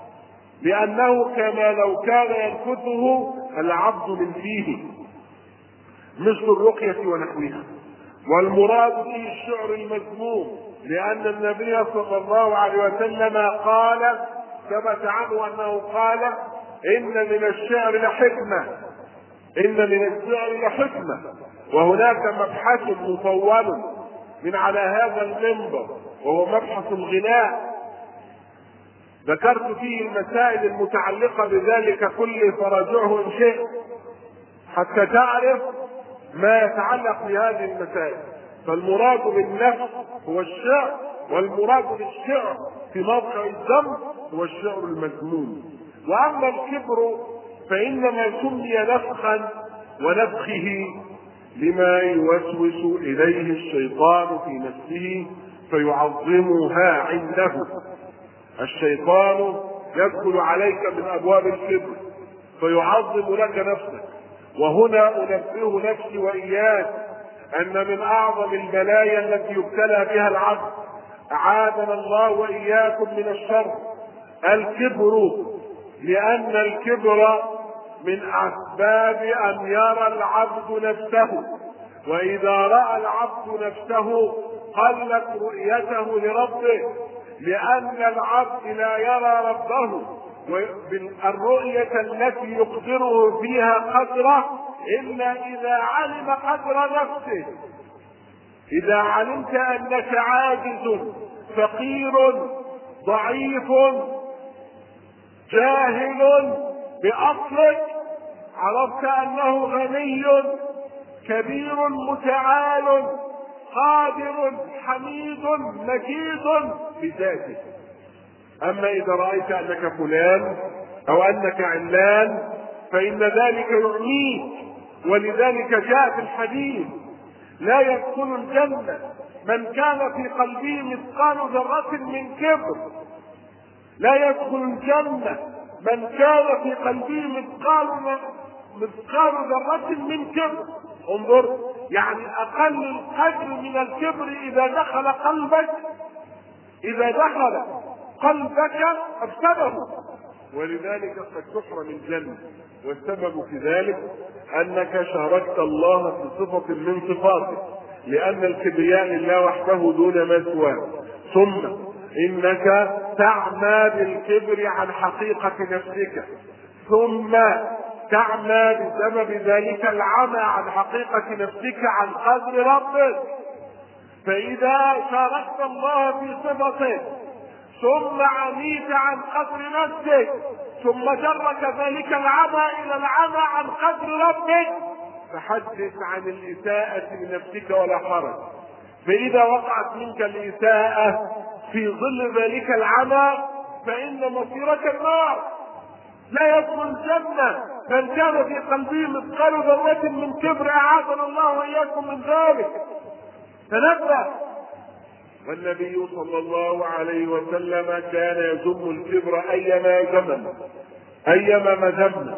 لأنه كما لو كان ينفثه العبد من فيه مثل الرقية ونحوها. والمراد به الشعر المذموم لأن النبي صلى الله عليه وسلم قال، ثبت عنه أنه قال: إن من الشعر لحكمة إن من الشعر لحكمة. وهناك مبحث مطول من على هذا المنبر وهو مبحث الغناء، ذكرت فيه المسائل المتعلقة بذلك كله، فرجعه إن شئت حتى تعرف ما يتعلق بهذه المسائل. فالمراد بالنفس هو الشعر، والمراد بالشعر في موقع الذم هو الشعر المذموم. وأما الكبر فإنما سمي نفخا ونفخه لما يوسوس إليه الشيطان في نفسه فيعظمها عنده. الشيطان يدخل عليك من أبواب الكبر فيعظم لك نفسك. وهنا أنبه نفسي وإياك أن من أعظم البلايا التي يبتلى بها العبد، أعاذنا الله وإياكم من الشر، الكبر، لأن الكبر من أسباب أن يرى العبد نفسه، وإذا رأى العبد نفسه قلت رؤيته لربه، لأن العبد لا يرى ربه الرؤية التي يقدره فيها قدره إلا إذا علم قدر نفسه. إذا علمت أنك عاجز فقير ضعيف جاهل بأصلك، عرفت أنه غني كبير متعال قادر حميد مجيد بذاته. أما إذا رأيت أنك فلان أو أنك علان فإن ذلك يعميك. ولذلك جاء في الحديث: لا يدخل الجنة من كان في قلبه مثقال ذرة من كبر. لا يدخل الجنة من كان في قلبه مثقال مثقال ذرة من كبر. انظر، يعني أقل القدر من الكبر إذا دخل قلبك إذا دخل قلبك أفسده، ولذلك قد تحرم الجنة. والسبب في ذلك أنك شاركت الله في صفة من صفاته، لأن الكبرياء لله وحده دون ما سواه. ثم إنك تعمى بالكبر عن حقيقة نفسك، ثم تعمى بسبب ذلك العمى عن حقيقة نفسك عن قدر ربك. فإذا شاركت الله في صفته ثم عميت عن قدر نفسك ثم جرك ذلك العمى إلى العمى عن قدر ربك فحدث عن الإساءة لنفسك ولا حرج. فإذا وقعت منك الإساءة في ظل ذلك العمى فإن مصيرك النار. لا يدخل الجنة من كان في قلبه مثقال ذرة من كبر، أعاذنا الله وإياكم من ذلك. تنبه. والنبي صلى الله عليه وسلم كان يذم الكبر أيما زمن أيما مذمة،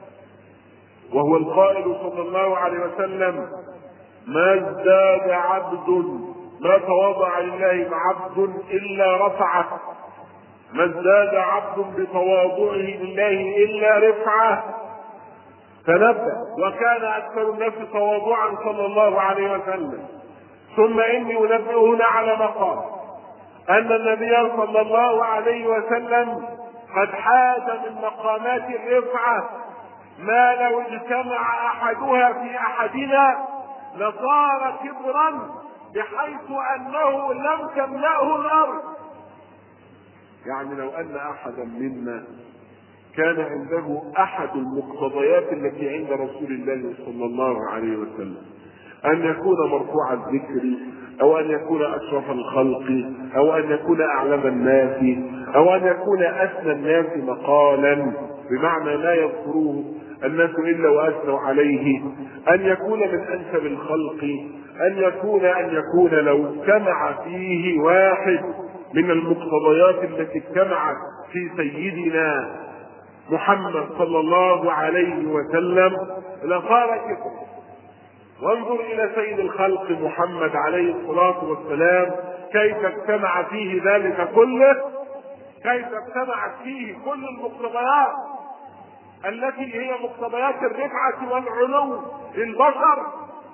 وهو القائل صلى الله عليه وسلم: ما ازداد عبد ما تواضع لله عبد إلا رفعه، ما ازداد عبد بتواضعه لله إلا رفعه. تنبه. وكان أكثر الناس تواضعا صلى الله عليه وسلم. ثم إني أنبه هنا على مقام أن النبي صلى الله عليه وسلم قد حاز من مقامات الرفعة ما لو اجتمع أحدها في أحدنا لصار كبرا بحيث انه لم تملأه الارض. يعني لو ان احدا منا كان عنده احد المقتضيات التي عند رسول الله صلى الله عليه وسلم، ان يكون مرفوع الذكر، او ان يكون اشرف الخلق، او ان يكون اعلم الناس، او ان يكون اسنى الناس مقالا، بمعنى لا يذكروه الناس الا واثنوا عليه، ان يكون من انسب الخلق، ان يكون ان يكون لو اجتمع فيه واحد من المقتضيات التي اجتمعت في سيدنا محمد صلى الله عليه وسلم لصار كفر. وانظر الى سيد الخلق محمد عليه الصلاة والسلام كيف اجتمع فيه ذلك كله، كيف اجتمعت فيه كل المقتضيات التي هي مقتضيات الرفعة والعلو للبشر،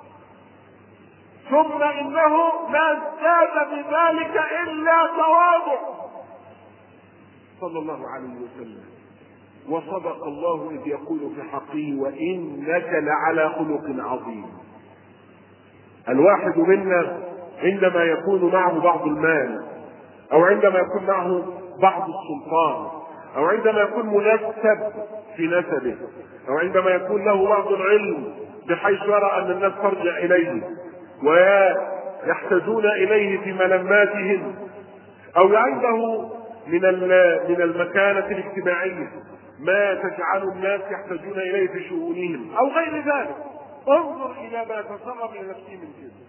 ثم انه ما ازداد بذلك الا تواضع صلى الله عليه وسلم. وصدق الله اذ يقول في حقه وانك لعلى خلق عظيم. الواحد منا عندما يكون معه بعض المال، او عندما يكون معه بعض السلطان، او عندما يكون منسب في نسبه، او عندما يكون له بعض العلم بحيث يرى ان الناس ترجع اليه ويحتاجون اليه في ملماتهم، او عنده من من المكانة الاجتماعية ما تجعل الناس يحتاجون اليه في شؤونهم او غير ذلك، انظر الى ما تصرف لنفسه من كده.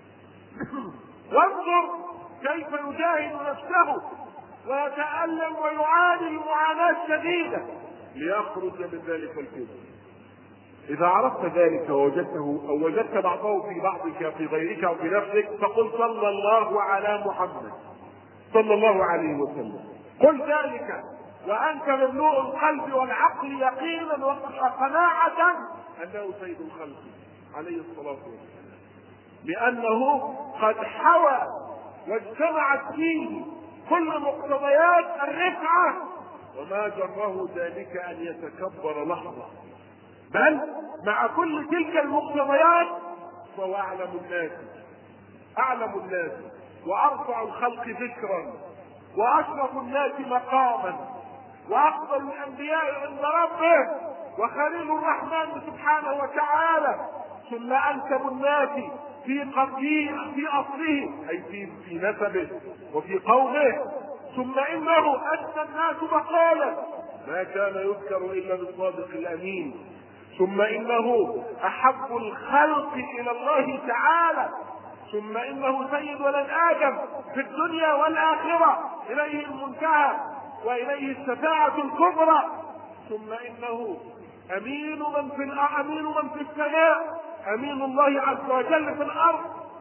وانظر كيف يجاهد نفسه ويتألم ويعاني معاناة شديدة ليخرج من ذلك الكبر. إذا عرفت ذلك ووجدته أو وجدت بعضه في بعضك في غيرك أو في نفسك فقل صلى الله على محمد صلى الله عليه وسلم. قل ذلك وأنت مملوء القلب والعقل يقينا وقناعة أنه سيد الخلق عليه الصلاة والسلام، لأنه قد حوى واجتمعت فيه كل مقتضيات الرفعة، وما جره ذلك أن يتكبر لحظة، بل مع كل تلك المقتضيات فهو أعلم الناس أعلم الناس وأرفع الخلق ذكرا وأشرف الناس مقاما وأفضل الأنبياء عند ربه وخليل الرحمن سبحانه وتعالى، ثم أنسب الناس في قبله في أصله أي في, في نسبه وفي قومه، ثم إنه أدنى الناس مقالا ما كان يذكر إلا بالصادق الأمين، ثم إنه أحب الخلق إلى الله تعالى، ثم إنه سيد ولد آدم في الدنيا والآخرة إليه المنتهى وإليه الشفاعة الكبرى، ثم إنه أمين من في أمين من في السماء، أمين الله عز وجل في الأرض،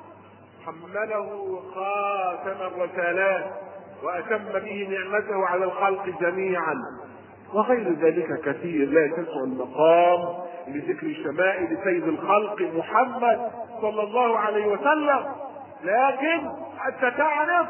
حمله خاتم الرسالات وأتم به نعمته على الخلق جميعا، وغير ذلك كثير لا تسع المقام لذكر شمائل سيد الخلق محمد صلى الله عليه وسلم. لكن حتى تعرف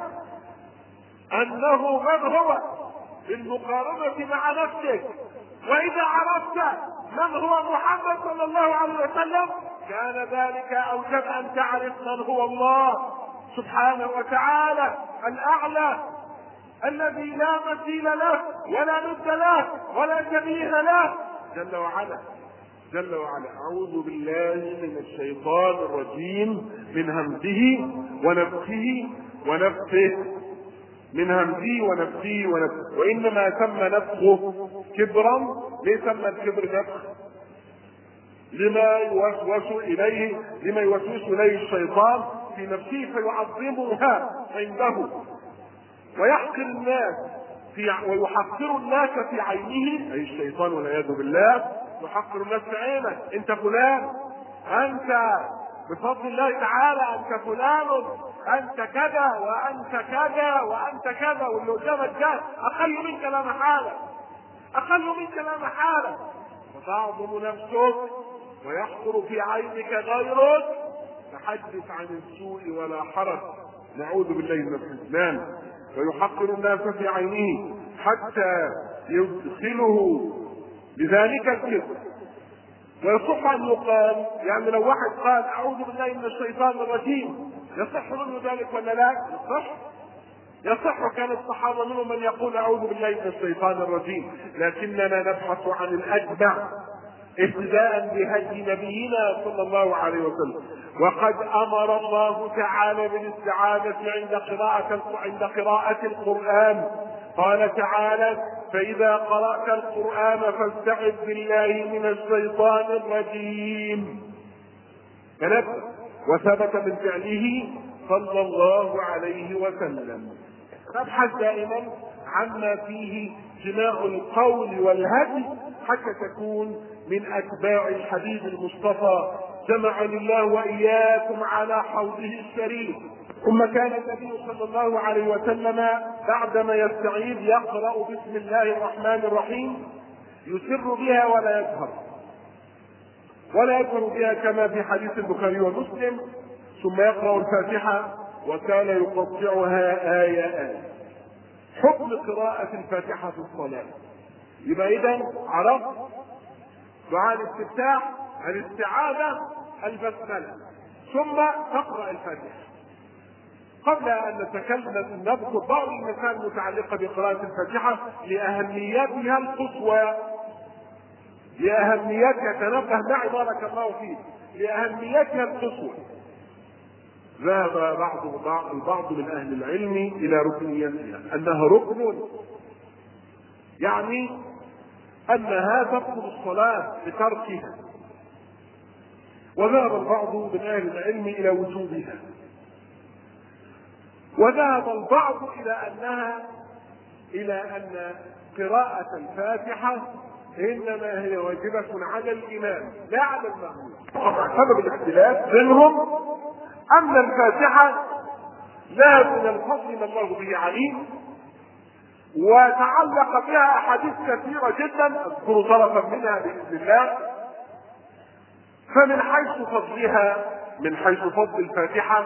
أنه من هو بالمقارنة مع نفسك، وإذا عرفت من هو محمد صلى الله عليه وسلم كان ذلك أوجب أن تعرف من هو الله سبحانه وتعالى الأعلى الذي لا مثيل له ولا ند له ولا شبيه له جل وعلا جل وعلا. أعوذ بالله من الشيطان الرجيم من همزه ونفخه ونفثه من همزه ونفخه ونفثه. وإنما سمى نفخه كبرا، ليه سمى الكبر نفخ؟ لما يوسوس إليه لما يوسوس إليه الشيطان في نفسه فيعظمها عنده ويحقر الناس في ويحقر الناس في عينه، أي الشيطان والعياذ بالله يحقر الناس في عينك، أنت فلان، أنت بفضل الله تعالى أنت فلان، أنت كذا وأنت كذا وأنت كذا، واللي قدامك ده أقل منك لا محالة أقل منك لا محالة، فتعظم نفسك ويحقر في عينك غيرك. تحدث عن السوء ولا حرج، نعوذ بالله من الحسنان. ويحقر الناس في عينه حتى يدخله بذلك الكبر. ويصح ان يقال، يعني لو واحد قال اعوذ بالله من الشيطان الرجيم يصح منه ذلك ولا لا؟ يصح. يصح. كان الصحابة منهم من يقول أعوذ بالله من الشيطان الرجيم، لكننا نبحث عن الأجمع ابتداء بهدي نبينا صلى الله عليه وسلم. وقد أمر الله تعالى بالاستعاذة عند قراءة عند قراءة القرآن. قال تعالى: فإذا قرأت القرآن فاستعذ بالله من الشيطان الرجيم. تنبه. وثبت من فعله صلى الله عليه وسلم. نبحث دائما عما فيه جماع القول والهدي حتى تكون من أتباع الحبيب المصطفى، جمعني الله وإياكم على حوضه الشريف. ثم كان النبي صلى الله عليه وسلم بعدما يستعيذ يقرأ بسم الله الرحمن الرحيم، يسر بها ولا يجهر ولا يجهر بها كما في حديث البخاري ومسلم، ثم يقرأ الفاتحة وكان يقطعها آية آية. حكم قراءة الفاتحة في الصلاة. يبقى إذن عرفت دعاء الاستفتاح، الاستعاذة، البسملة، ثم تقرأ الفاتحة. قبل أن نتكلم نذكر بعض المسائل المتعلقة بقراءة الفاتحة لأهميتها القصوى، لأهميتها، تنبه معي بارك الله فيك، لأهميتها القصوى. ذهب بعض البعض من أهل العلم إلى ركنيتها، أنها ركن، يعني أنها تبطل الصلاة بتركها. وذهب البعض من أهل العلم إلى وجوبها، وذهب البعض إلى أنها إلى أن قراءة الفاتحة إنما هي واجبة على الإمام لا على المأموم. سبب الاختلاف بينهم أن الفاتحة لا من الفضل ما الله به عليم، وتعلق بها أحاديث كثيرة جدا أذكر طرفا منها بإذن الله. فمن حيث فضلها، من حيث فضل الفاتحة،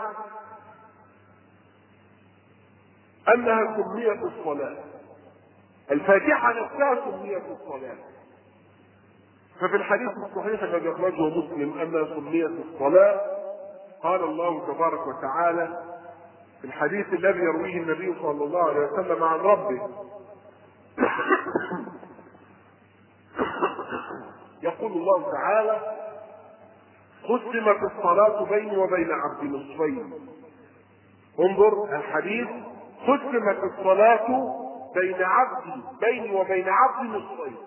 أنها سميت الصلاة. الفاتحة نفسها سميت الصلاة. ففي الحديث الصحيح الذي أخرجه مسلم أنها سميت الصلاة، قال الله تبارك وتعالى في الحديث الذي يرويه النبي صلى الله عليه وسلم عن ربه يقول الله تعالى: قسمت الصلاة بيني وبين عبدي نصفين. انظر الحديث: قسمت الصلاة بين عبدي بيني وبين عبدي نصفين.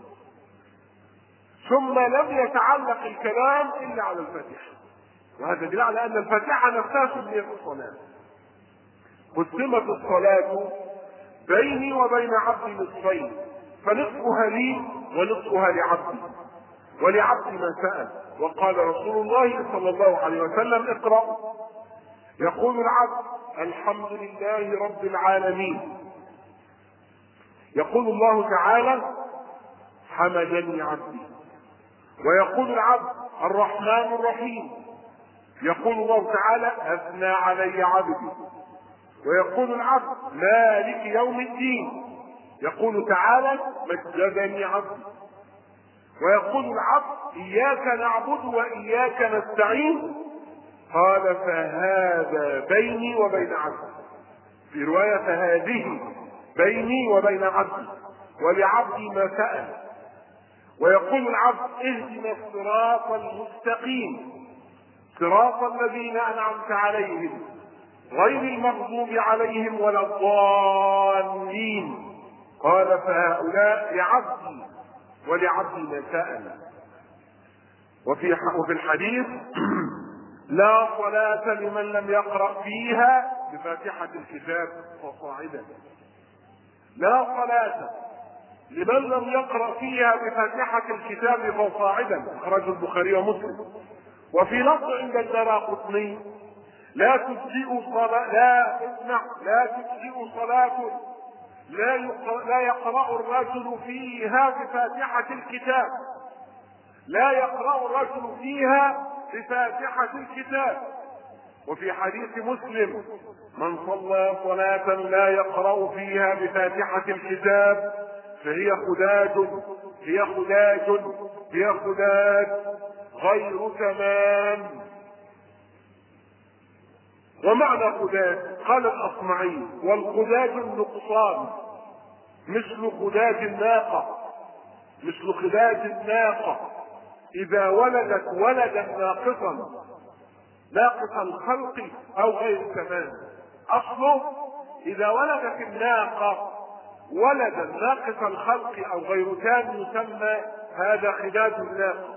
ثم لم يتعلق الكلام إلا على الفاتحة، وهذا دليل على أن الفاتحة نفسها سميت الصلاة. قسمت الصلاة بيني وبين عبدي نصفين، فنصفها لي ونصفها لعبدي، ولعبدي ما سأل. وقال رسول الله صلى الله عليه وسلم: اقرأ. يقول العبد: الحمد لله رب العالمين. يقول الله تعالى: حمدني عبدي. ويقول العبد: الرحمن الرحيم. يقول الله تعالى: أثنى علي عبدي. ويقول العبد: مالك يوم الدين. يقول تعالى: مجدني عبدي. ويقول العبد: إياك نعبد وإياك نستعين. قال: فهذا بيني وبين عبدي. في رواية: فهذه بيني وبين عبدي، ولعبدي ما سأل. ويقول العبد: اهدنا الصراط المستقيم، صراط الذين أنعمت عليهم غير المغضوب عليهم ولا الضالين. قال: فهؤلاء لعبدي ولعبدي ما سأل. وفي وفي الحديث: لا صلاة لمن لم يقرأ فيها بفاتحة الكتاب فصاعدا. لا صلاة لمن لم يقرأ فيها بفاتحة الكتاب فصاعدا، أخرجه البخاري ومسلم. وفي نص عند الدارقطني: لا تجزئ صلاة، لا اسمع، لا تجزئ صلاة لا يقرأ, لا يقرأ الرجل فيها بفاتحة الكتاب، لا يقرأ الرجل فيها بفاتحة الكتاب. وفي حديث مسلم: من صلى صلاة لا يقرأ فيها بفاتحة الكتاب فهي خداج هي خداج هي خداج غير تمام. ومعنى قداد قال الأصمعي: والقداد النقصان مثل قداد الناقة، مثل قداد الناقة إذا ولدت ولدا ناقصا ناقص الخلق أو غير تمام. أصله إذا ولدت الناقة ولدا ناقص الخلق أو غير تام يسمى هذا خداد الناقة.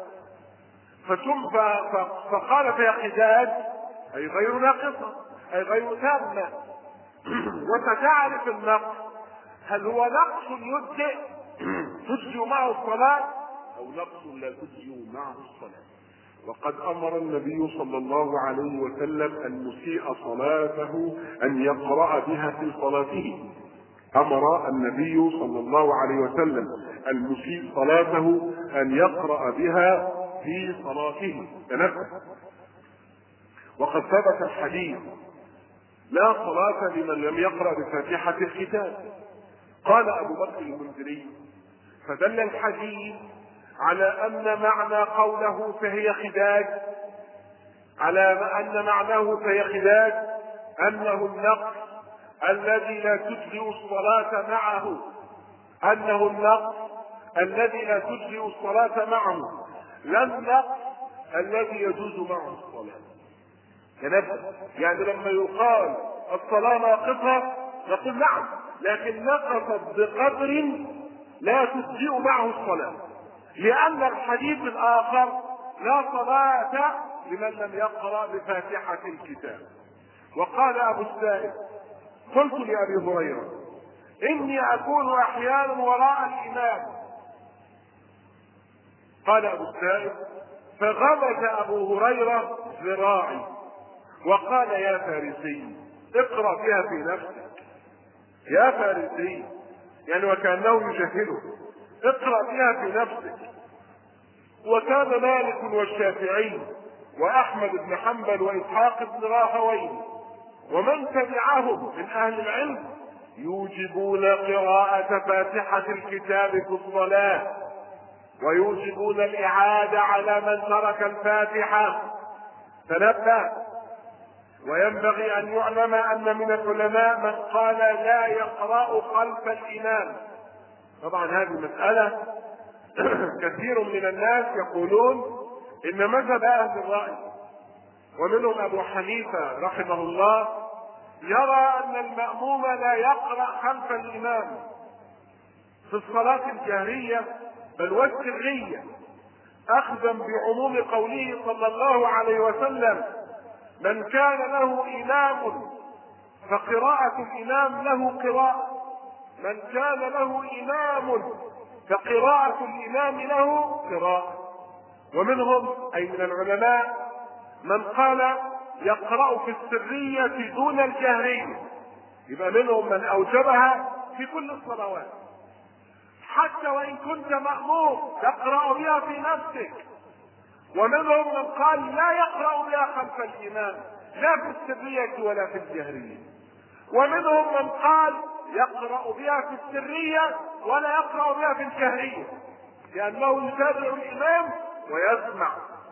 فقال فيها خداد أي غير ناقصة أي غير تامة. وستعرف النقص هل هو نقص يجزئ تجزئ معه الصلاة أو نقص لا تجزئ معه الصلاة. وقد أمر النبي صلى الله عليه وسلم المسيء صلاته أن يقرأ بها في صلاته. أمر النبي صلى الله عليه وسلم المسيء صلاته أن يقرأ بها في صلاته. تنفس. وقد ثبت الحديث: لا صلاة لمن لم يقرأ بفاتحة الكتاب. قال أبو بكر المنذري: فدل الحديث على أن معنى قوله فهي خداج على أن معناه فهي خداج أنه النقص الذي لا تجزئ الصلاة معه أنه النقص الذي لا تجزئ الصلاة معه لا النقص الذي يجوز معه الصلاة. يعني لما يقال الصلاة ناقصة نقول نعم، لكن نقصت بقدر لا تجزئ معه الصلاة، لأن الحديث الآخر: لا صلاة لمن لم يقرأ بفاتحة الكتاب. وقال أبو السائب: قلت لأبي هريرة: إني أكون أحيانا وراء الإمام. قال أبو السائب: فغمز أبو هريرة ذراعي وقال: يا فارسي اقرأ بها في نفسك. يا فارسي، يعني وكأنه يجهله، اقرأ بها في نفسك. وكان مالك والشافعي وأحمد بن حنبل وإسحاق بن راهويه ومن تبعهم من أهل العلم يوجبون قراءة فاتحة الكتاب في الصلاة، ويوجبون الإعادة على من ترك الفاتحة. تنبه. وينبغي أن يعلم أن من العلماء من قال لا يقرأ خلف الإمام. طبعا هذه مسألة كثير من الناس يقولون إن مذهب أهل الرأي ومنهم أبو حنيفة رحمه الله يرى أن المأموم لا يقرأ خلف الإمام في الصلاة الجهرية بل والسرية، أخذا بعموم قوله صلى الله عليه وسلم: من كان له إمام فقراءة الإمام له قراءة، من كان له إمام فقراءة الإمام له قراءة. ومنهم أي من العلماء من قال يقرأ في السرية دون الجهرية، يبقى منهم من أوجبها في كل الصلوات حتى وإن كنت مأمور تقرأ بها في نفسك. ومنهم من قال لا يقرأ بها خلف الإمام لا في السرية ولا في الجهرية. ومنهم من قال يقرأ بها في السرية ولا يقرأ بها في الجهرية لأنه يتابع الإمام ويسمع.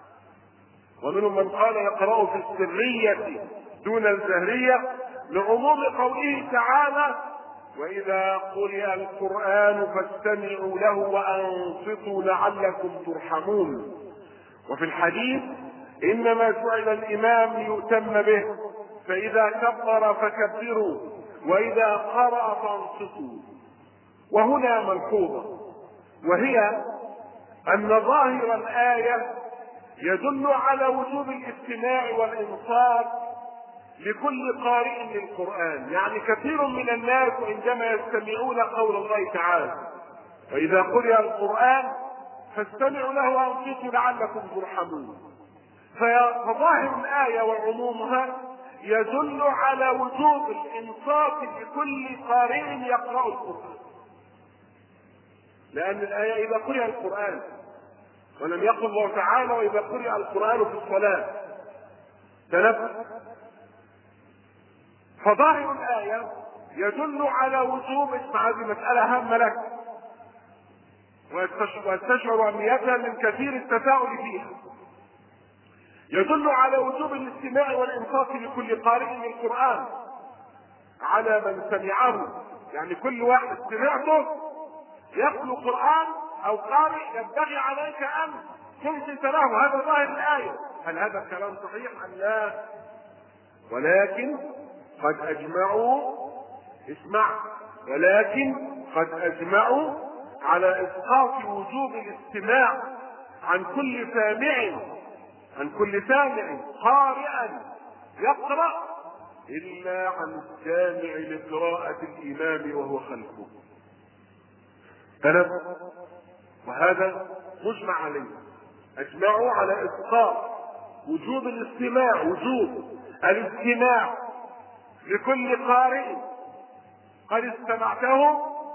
ومنهم من قال يقرأ في السرية دون الجهرية لعموم قوله تعالى: وإذا قرئ القرآن فاستمعوا له وأنصتوا لعلكم ترحمون. وفي الحديث: إنما جعل الإمام ليؤتم به، فإذا كبر فكبروا وإذا قرأ فانصتوا. وهنا ملحوظة، وهي أن ظاهر الآية يدل على وجوب الاستماع والإنصات لكل قارئ للقرآن. يعني كثير من الناس عندما يستمعون قول الله تعالى: وإذا قرئ القرآن فاستمعوا له وأنصتوا لعلكم ترحمون، فظاهر الآية وعمومها يدل على وجوب الإنصات لكل قارئ يقرأ القرآن، لأن الآية إذا قرئ القرآن، ولم يقل الله تعالى وإذا قرئ القرآن في الصلاة. تنبه. فظاهر الآية يدل على وجوب، اسمع هذه مسألة هامة لك واستشعر أهميتها من كثير التفاؤل فيها، يدل على وجوب الاستماع والانصات لكل قارئ للقرآن على من سمعه، يعني كل واحد سمعته يتلو قرآن او قارئ ينبغي عليك ان تنصت له. هذا ظاهر الآية. هل هذا الكلام صحيح ام لا؟ ولكن قد اجمعوا، اسمع، ولكن قد اجمعوا على اسقاط وجوب الاستماع عن كل سامع عن كل سامع قارئا يقرأ الا عن السامع لقراءة الامام وهو خلفه. كلام، وهذا مجمع عليه. اجمعوا على اسقاط وجوب الاستماع وجوب الاستماع لكل قارئ قد استمعته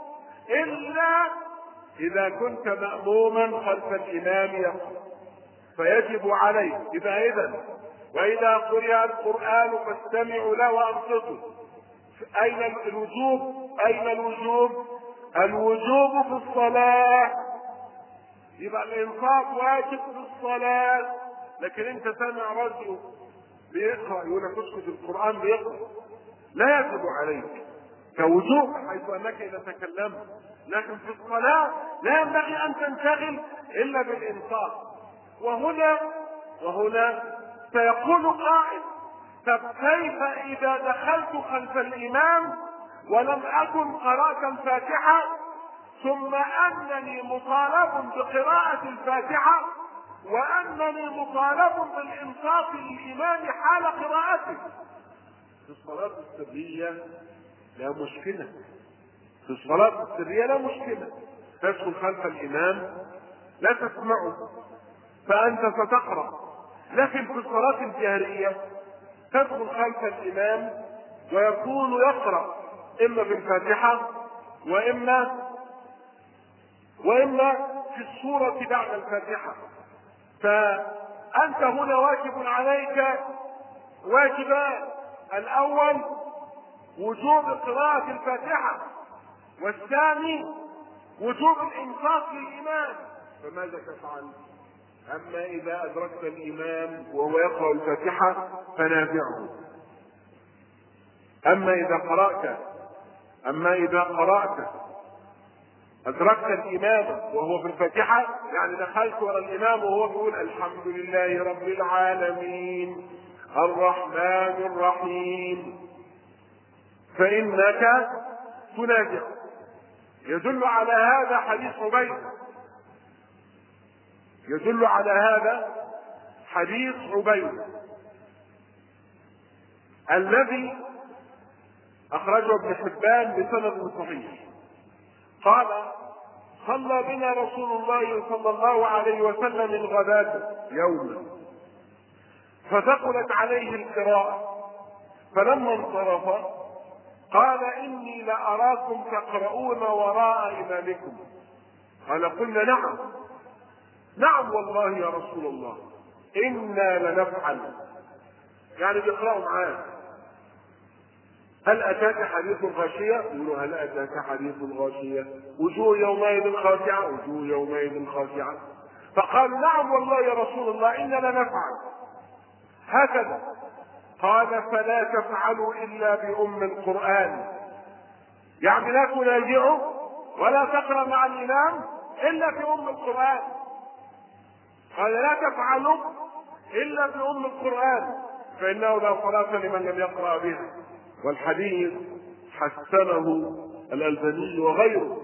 الا اذا كنت مأموما خلف الامام يقرأ فيجب عليك. اذا اذا واذا قرئ القرآن فاستمعوا له وانصتوا. اين الوجوب؟ اين الوجوب؟ الوجوب في الصلاة. يبقى الانصات واجب في الصلاة. لكن انت سامع رجل بيقرأ يقول لك اسكت القرآن بيقرأ، لا يجب عليك كوجوب حيث انك اذا تكلمت، لكن في الصلاة لا ينبغي ان تنشغل الا بالانصات. وهنا وهنا سيقول قائل: طب كيف اذا دخلت خلف الامام ولم اكن قرأت الفاتحة ثم انني مطالب بقراءة الفاتحة وانني مطالب بالانصات للامام حال قراءته؟ في الصلاة السرية لا مشكلة. في الصلاة السرية لا مشكلة، تدخل خلف الامام لا تسمعه فانت ستقرأ. لكن في الصلاة الجهرية تدخل خلف الامام ويكون يقرأ اما في الفاتحة واما واما في السورة بعد الفاتحة. فانت هنا واجب عليك واجبان: الاول وجوب قراءة الفاتحة، والثاني وجوب الانصات للامام. فماذا تفعل؟ اما اذا ادركت الامام وهو يقرأ الفاتحة فنافعه. اما اذا قرأت اما اذا قرأت ادركت الامام وهو في الفاتحة، يعني دخلت ورا الامام وهو يقول الحمد لله رب العالمين الرحمن الرحيم، فانك تنافع. يدل على هذا حديث عبيدة يدل على هذا حديث عبيدة الذي اخرجه ابن حبان بسند صحيح. قال: صلى بنا رسول الله صلى الله عليه وسلم الغداة يوما فثقلت عليه القراءة، فلما انصرف قال: اني لأراكم تقرؤون وراء امامكم. قال: قلنا: نعم نعم والله يا رسول الله انا لنفعل، يعني بيقرأوا معاه. هل اتاك حديث الغاشية؟ يقولوا: هل اتاك حديث الغاشية؟ وجوه يومئذ خاشعة، وجوه يومئذ خاشعة. فقالوا: نعم والله يا رسول الله انا لنفعل هكذا. قال: فلا تفعلوا الا بأم القرآن، يعني لا تنازعوا ولا تقرأ مع الامام الا بأم القرآن. قال: لا تفعلوا الا بأم القرآن فانه لا صلاة لمن لم يقرأ بها. والحديث حسنه الألباني وغيره.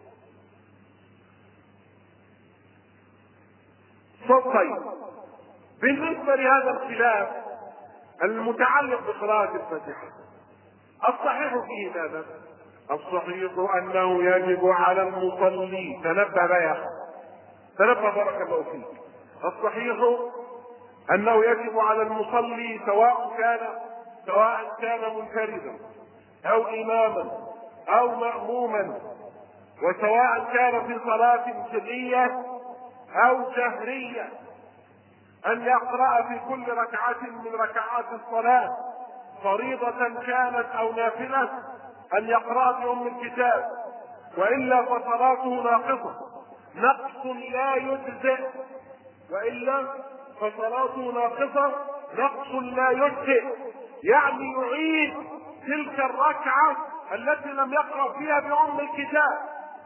طيب، بالنسبة لهذا الخلاف المتعلق بقراءة الفاتحة، الصحيح فيه ماذا؟ الصحيح أنه يجب على المصلي، تنبه بقى يا أخي، تنبه بارك الله فيك. الصحيح أنه يجب على المصلي سواء كان سواء كان منفردا أو إماما أو مأموما، وسواء كان في صلاة سرية أو جهرية، أن يقرأ في كل ركعة من ركعات الصلاة فريضة كانت أو نافلة أن يقرأ بأم الكتاب، وإلا فصلاته ناقصة، نقص لا يجزئ، وإلا فصلاته ناقصة نقص لا يجزئ، يعني يعيد تلك الركعة التي لم يقرأ فيها بأم الكتاب.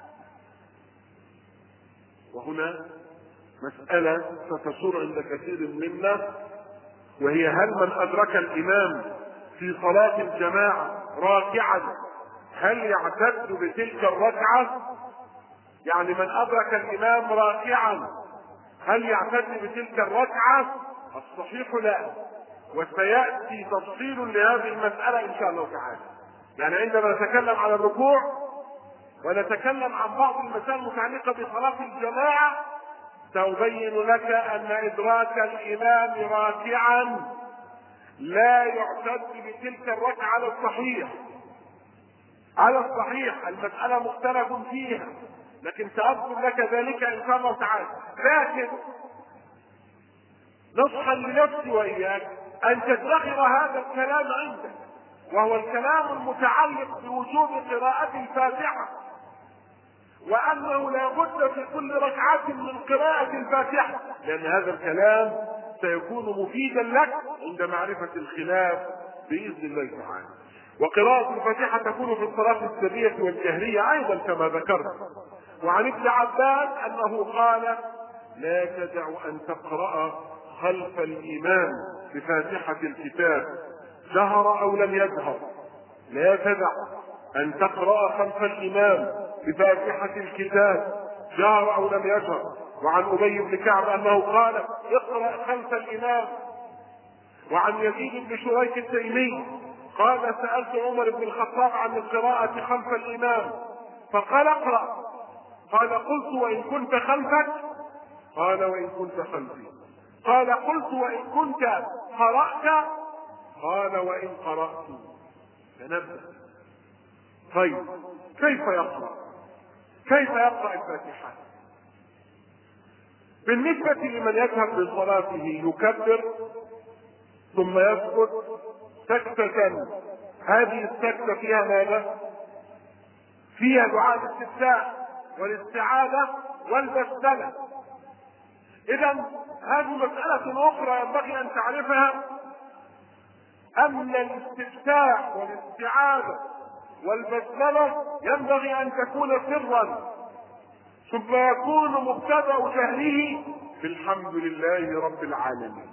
وهنا مسألة ستشور عند كثير منا، وهي هل من أدرك الإمام في صلاة الجماعة راكعا هل يعتد بتلك الركعة؟ يعني من أدرك الإمام راكعا هل يعتد بتلك الركعة؟ الصحيح لا، وسيأتي تفصيل لهذه المسألة إن شاء الله تعالى. يعني عندما نتكلم عن الركوع ونتكلم عن بعض المسائل المتعلقة بصلاة الجماعة سأبين لك أن إدراك الإمام راكعا لا يعتد بتلك الركعة على الصحيح. على الصحيح المسألة مختلف فيها، لكن سأذكر لك ذلك إن شاء الله تعالى. لكن نصحا لنفسي وإياك أن تدخر هذا الكلام عندك، وهو الكلام المتعلق بوجوب قراءة الفاتحة، وأنه لا بد في كل ركعة من قراءة الفاتحة، لأن هذا الكلام سيكون مفيدا لك عند معرفة الخلاف بإذن الله تعالى. وقراءة الفاتحة تكون في الصلاة السرية والجهرية أيضا كما ذكرت. وعن ابن عباس أنه قال: لا تدع أن تقرأ خلف الإمام بفاتحة الكتاب جهر أو لم يجهر. لا تدع أن تقرأ خلف الإمام بفاتحة الكتاب جهر أو لم يجهر. وعن أبي بن كعب أنه قال: اقرأ خلف الإمام. وعن يزيد بن شريك التيمي قال: سألت عمر بن الخطاب عن القراءة خلف الإمام فقال: اقرأ. قال: قلت: وإن كنت خلفك؟ قال: وإن كنت خلفي. قال: قلت: وإن كنت قرأت؟ قال: وإن قرأت. تنبه. طيب كيف يقرأ؟ كيف يقرأ الفاتحة؟ بالنسبة لمن يجهر بصلاته يكبر ثم يسكت سكتة. هذه السكتة فيها ماذا؟ فيها دعاء الاستفتاح والاستعاذة والبسملة. إذن هذه مسألة أخرى ينبغي أن تعرفها، أن الاستفتاح والاستعاذة والبسملة ينبغي أن تكون سرا، ثم يكون مبتدأ جهره بالحمد لله رب العالمين.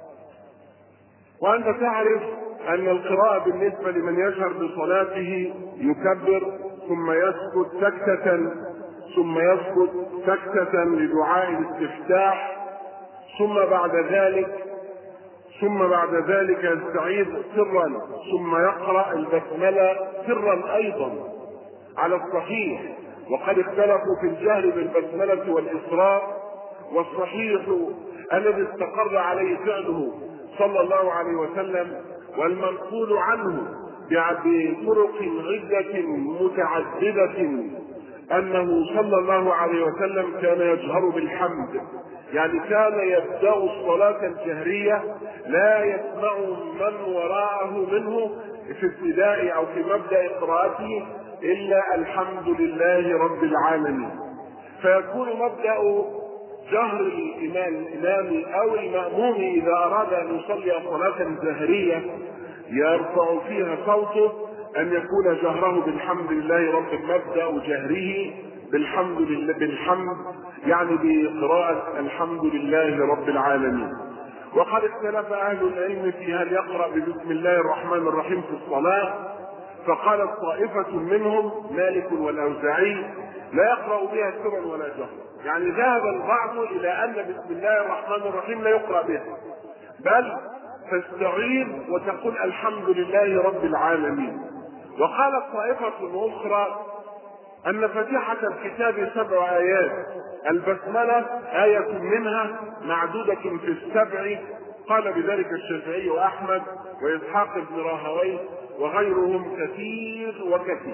وأنت تعرف أن القراءة بالنسبة لمن يجهر بصلاته يكبر ثم يسكت سكتة ثم يسكت سكتة لدعاء الاستفتاح، ثم بعد ذلك ثم بعد ذلك يستعيذ سرا ثم يقرأ البسملة سرا أيضا على الصحيح. وقد اختلفوا في الجهر بالبسملة والإسراء، والصحيح الذي استقر عليه فعله صلى الله عليه وسلم والمنقول عنه بطرق عدة متعددة أنه صلى الله عليه وسلم كان يجهر بالحمد، يعني كان يبدأ الصلاة الجهرية لا يسمع من وراءه منه في ابتداء أو في مبدأ قراءته إلا الحمد لله رب العالمين. فيكون مبدأ جهر الإمام أو المأموم إذا أراد أن يصلي صلاة جهرية يرفع فيها صوته أن يكون جهره بالحمد لله رب، مبدأ جهره بالحمد لله بالحمد يعني بقراءة الحمد لله رب العالمين. وقد اختلف أهل العلم في هل يقرأ ببسم الله الرحمن الرحيم في الصلاة، فقالت طائفة منهم مالك والأوزاعي لا يقرأ بها سرا ولا جهرا، يعني ذهب البعض إلى أن بسم الله الرحمن الرحيم لا يقرأ بها، بل تستعيذ وتقول الحمد لله رب العالمين. وقالت طائفة أخرى أن فاتحة الكتاب سبع آيات، البسملة آية منها معدودة في السبع، قال بذلك الشافعي وأحمد وإسحاق بن راهويه وغيرهم كثير وكثير.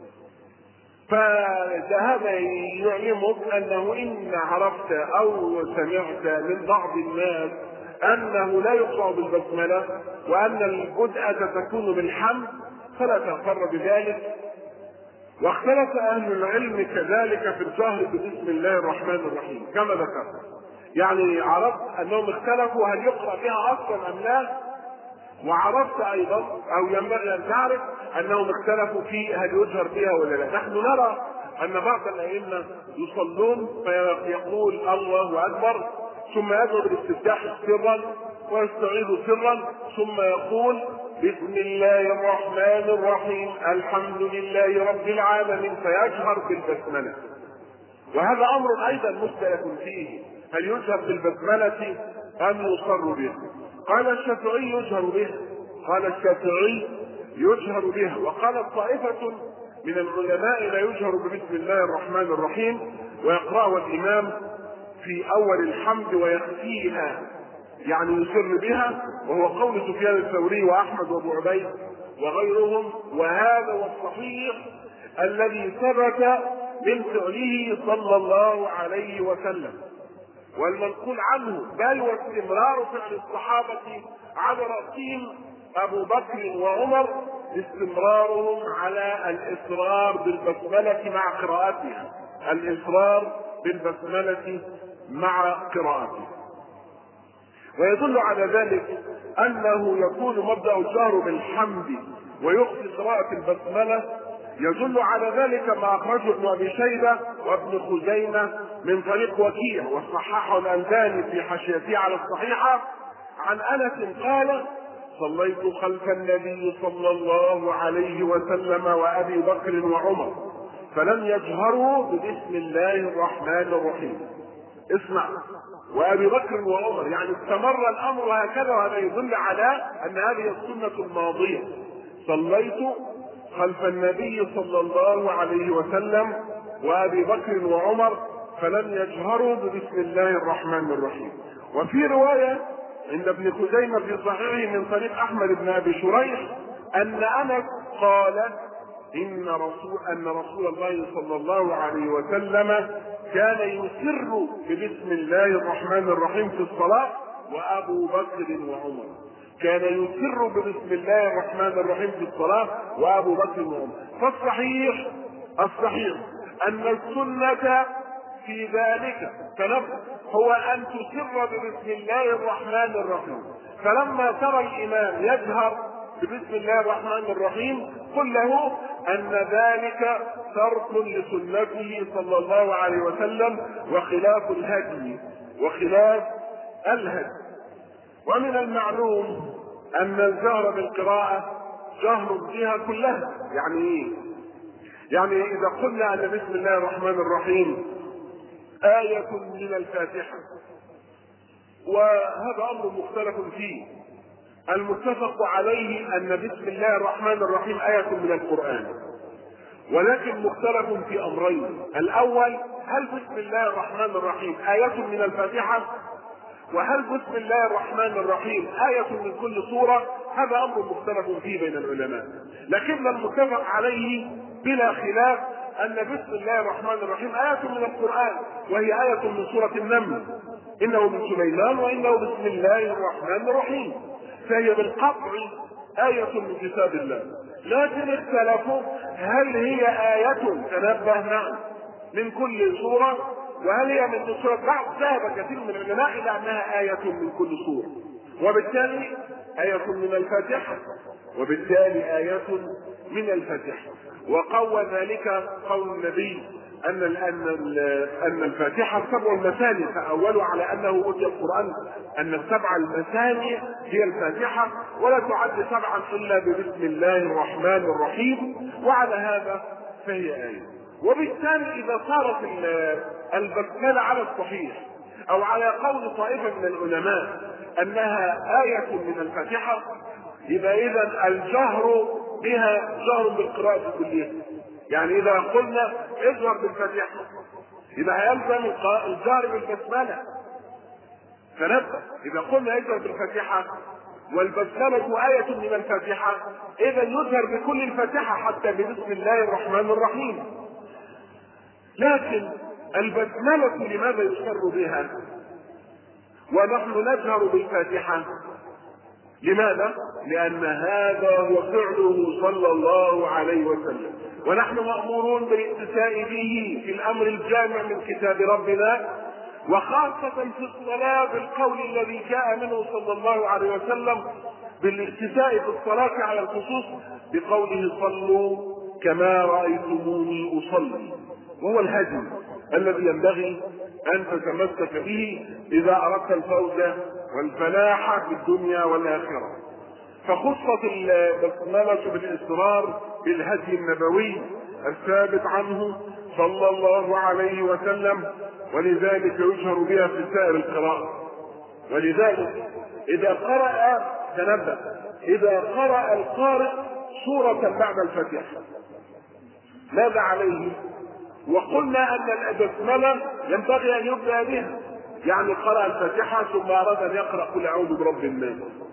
فهذا يعلمك أنه إن عرفت أو سمعت من بعض الناس أنه لا يقرأ بالبسملة وأن البدءة تكون بالحمد فلا تغتر بذلك. واختلف أهل العلم كذلك في الجهر بسم الله الرحمن الرحيم كما ذكرت، يعني عرفت انهم اختلفوا هل يقرأ بها اصلا ام لا، وعرفت ايضا او ينبغي ان تعرف انهم اختلفوا في هل يجهر بها ولا لا. نحن نرى ان بعض الائمه يصلون فيقول الله اكبر ثم يدعو بالاستفتاح سرا ويستعيذ سرا ثم يقول بسم الله الرحمن الرحيم الحمد لله رب العالمين فيجهر بالبسمله. وهذا امر ايضا مختلف فيه، هل يجهر بالبسمله ام يصر به؟ قال الشافعي يجهر به، قال الشافعي يجهر بها، وقال طائفة من العلماء لا يجهر بسم الله الرحمن الرحيم ويقرأها الإمام في أول الحمد ويخفيها، يعني يسر بها، وهو قول سفيان الثوري وأحمد وأبو عبيد وغيرهم. وهذا هو الصحيح الذي ثبت من فعله صلى الله عليه وسلم والمنقول عنه، بل واستمرار فعل الصحابة على رأسهم أبو بكر وعمر استمرارهم على الإصرار بالبسملة مع قراءتها، الإصرار بالبسملة مع قراءتها. ويدل على ذلك أنه يكون مبدأ الجهر بالحمد ويخفي قراءة البسملة، يدل على ذلك ما أخرجه ابن أبي شيبة وابن خزيمة من طريق وكيع وصححه الألباني في حاشيته على الصحيحة عن أنس قال صليت خلف النبي صلى الله عليه وسلم وأبي بكر وعمر فلم يجهروا ببسم الله الرحمن الرحيم. اسمع، وأبي بكر وعمر، يعني استمر الأمر هكذا، وهذا يدل على أن هذه السنة الماضية. صليت خلف النبي صلى الله عليه وسلم وأبي بكر وعمر فلم يجهروا ببسم الله الرحمن الرحيم. وفي رواية عند ابن خزيمة في صحيحه من طريق أحمد بن أبي شريح أن أنس قال إن رسول أن رسول الله صلى الله عليه وسلم كان يسر ببسم الله الرحمن الرحيم في الصلاة وأبو بكر وعمر، كان يسر ببسم الله الرحمن الرحيم في الصلاة وأبو بكر وعمر. فالصحيح الصحيح أن السنة في ذلك تنبه هو أن تسر ببسم الله الرحمن الرحيم، فلما ترى الإمام يجهر ببسم الله الرحمن الرحيم قل له أن ذلك ترك لسنته صلى الله عليه وسلم وخلاف الهدي وخلاف الهدي. ومن المعلوم أن الجهر بالقراءة جهر بها كلها. يعني إيه؟ يعني إذا قلنا أن بسم الله الرحمن الرحيم آية من الفاتحة، وهذا أمر مختلف فيه، المتفق عليه أن بسم الله الرحمن الرحيم آية من القرآن، ولكن مختلف في أمرين. الأول، هل بسم الله الرحمن الرحيم آية من الفاتحة؟ وهل بسم الله الرحمن الرحيم آية من كل سورة؟ هذا أمر مختلف فيه بين العلماء، لكن المتفق عليه بلا خلاف أن بسم الله الرحمن الرحيم آية من القرآن، وهي آية من سورة النمل، إنه من سليمان وإنه بسم الله الرحمن الرحيم، فهي بالقطع آية من كتاب الله. لكن اختلفوا هل هي آية تنبه نعم من كل سورة، وهل هي من سورة بعض. ذهب كثير من العلماء إلى أنها آية من كل سورة، وبالتالي آية من الفاتحة، وبالتالي آية من الفاتحة. وقوى ذلك قول النبي أن أن أن الفاتحة سبع المثاني، فأولوا على أنه أوتي القرآن أن السبع المثاني هي الفاتحة، ولا تعد سبعا إلا ببسم الله الرحمن الرحيم، وعلى هذا فهي آية. وبالتالي إذا صارت البسملة على الصحيح أو على قول طائفة من العلماء أنها آية من الفاتحة، يبقى إذا الجهر بها جهر بالقراءة كلها. يعني إذا قلنا اجهر بالفاتحة يبقى يلزم الجهر بالبسملة. فنبدأ إذا قلنا اجهر بالفاتحة والبسملة آية من الفاتحة، إذا يجهر بكل الفاتحة حتى ببسم الله الرحمن الرحيم. لكن البسملة لماذا يسر بها ونحن نجهر بالفاتحة؟ لماذا؟ لأن هذا هو فعله صلى الله عليه وسلم، ونحن مأمورون بالاتساء به في الأمر الجامع من كتاب ربنا وخاصة في الصلاة بالقول الذي جاء منه صلى الله عليه وسلم بالاقتداء في الصلاة على الخصوص بقوله صلوا كما رأيتموني أصلي، وهو الهدي الذي ينبغي أن تتمسك به إذا أردت الفوز والفلاح في الدنيا والآخرة. فخصت البسملة بالإصرار بالهدي النبوي الثابت عنه صلى الله عليه وسلم، ولذلك يشهر بها في سائر القراءة. ولذلك إذا قرأ تنبه إذا قرأ القارئ سورة بعد الفاتحة ماذا عليه؟ وقلنا أن البسملة ينبغي أن يبدأ بها، يعني قرأ الفاتحة ثم أراد أن يقرأ قل أعوذ برب الناس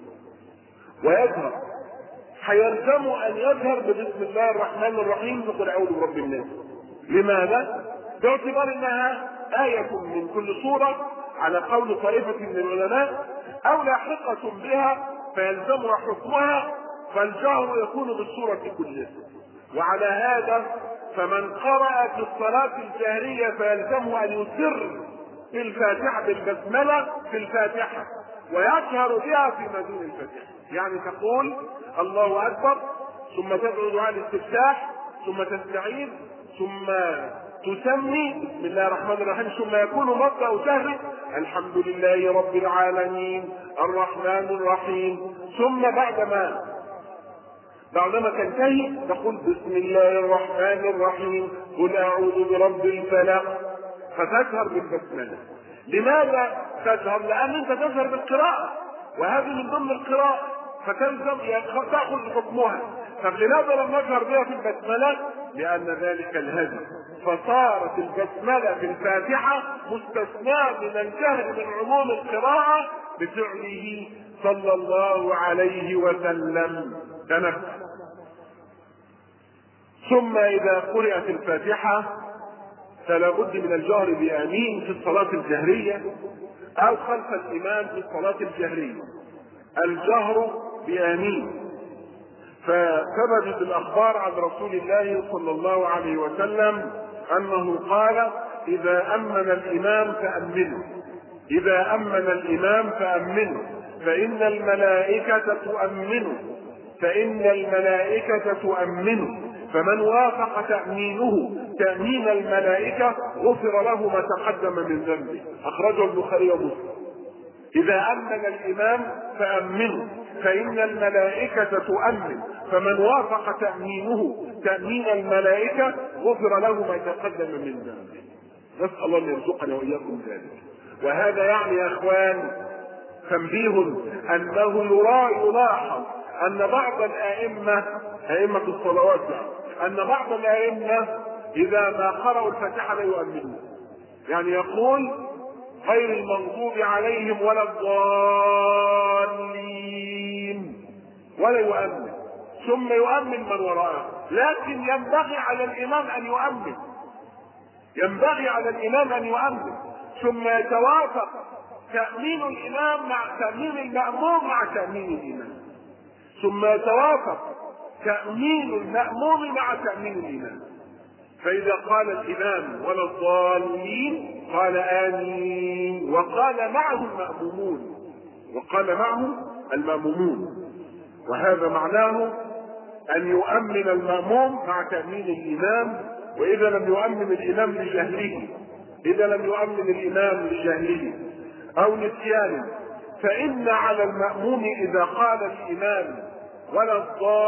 ويجهر، حيلزم أن يجهر ببسم الله الرحمن الرحيم وقل أعوذ برب الناس. لماذا؟ باعتبار أنها آية من كل سورة على قول طائفة من العلماء، أو لاحقة بها فيلزمها حكمها، فالجهر يكون بالسورة كلها. وعلى هذا فمن قرأ في الصلاة الجهرية فيلزمه أن يسر في الفاتحة بالبسملة في الفاتحة ويجهر بها فيما دون الفاتحة، يعني تقول الله أكبر ثم تدعو دعاء الاستفتاح ثم تستعيذ ثم تسمي بسم الله الرحمن الرحيم، ثم يكون مبدأ جهر الحمد لله رب العالمين الرحمن الرحيم، ثم بعدما بعدما تنتهي تقول بسم الله الرحمن الرحيم قل أعوذ برب الفلق، فتجهر بالبسملة. لماذا تجهر؟ لأن أنت تجهر بالقراءة وهذه من ضمن القراءة فتلزم تأخذ حكمها. فلماذا لم نجهر بها في البسملة؟ لأن ذلك الهدي، فصارت البسملة في الفاتحة مستثناة من الجهر من عموم القراءة بفعله صلى الله عليه وسلم. تنبه. ثم إذا قرأت الفاتحة فلا بد من الجهر بآمين في الصلاة الجهرية أو خلف الإمام في الصلاة الجهرية، الجهر بآمين. فثبتت الأخبار عن رسول الله صلى الله عليه وسلم أنه قال إذا أمن الإمام فأمنوا إذا أمن الإمام فأمنوا فإن الملائكة تؤمنوا فإن الملائكة تؤمنوا فمن وافق تأمينه تأمين الملائكة غفر له ما تقدم من ذنبه. أخرجه البخاري ومسلم. إذا أمن الإمام فأمنوا فإن الملائكة تؤمن فمن وافق تأمينه تأمين الملائكة غفر له ما تقدم من ذنبه. نسأل الله أن يرزقنا وإياكم ذلك. وهذا يعني يا إخوان تنبيه أنه يرى يلاحظ أن بعض الأئمة أئمة الصلوات أن بعض الأئمة إذا ما قرأوا الفاتحة لا يؤمنون، يعني يقول غير المغضوب عليهم ولا الضالين ولا يؤمن، ثم يؤمن من وراءه. لكن ينبغي على الإمام أن يؤمن ينبغي على الإمام أن يؤمن ثم يتوافق تأمين الإمام مع تأمين المأموم مع تأمين الإمام، ثم يتوافق تأمين المأموم مع تأمين الإمام. فإذا قال الإمام ولا الضالين قال آمين، وقال معه المأمومون وقال معه المأمومون وهذا معناه أن يؤمن المأموم مع تأمين الإمام. وإذا لم يؤمن الإمام لجهله إذا لم يؤمن الإمام لجهله أو نسيانه فإن على المأموم إذا قال الإمام ولا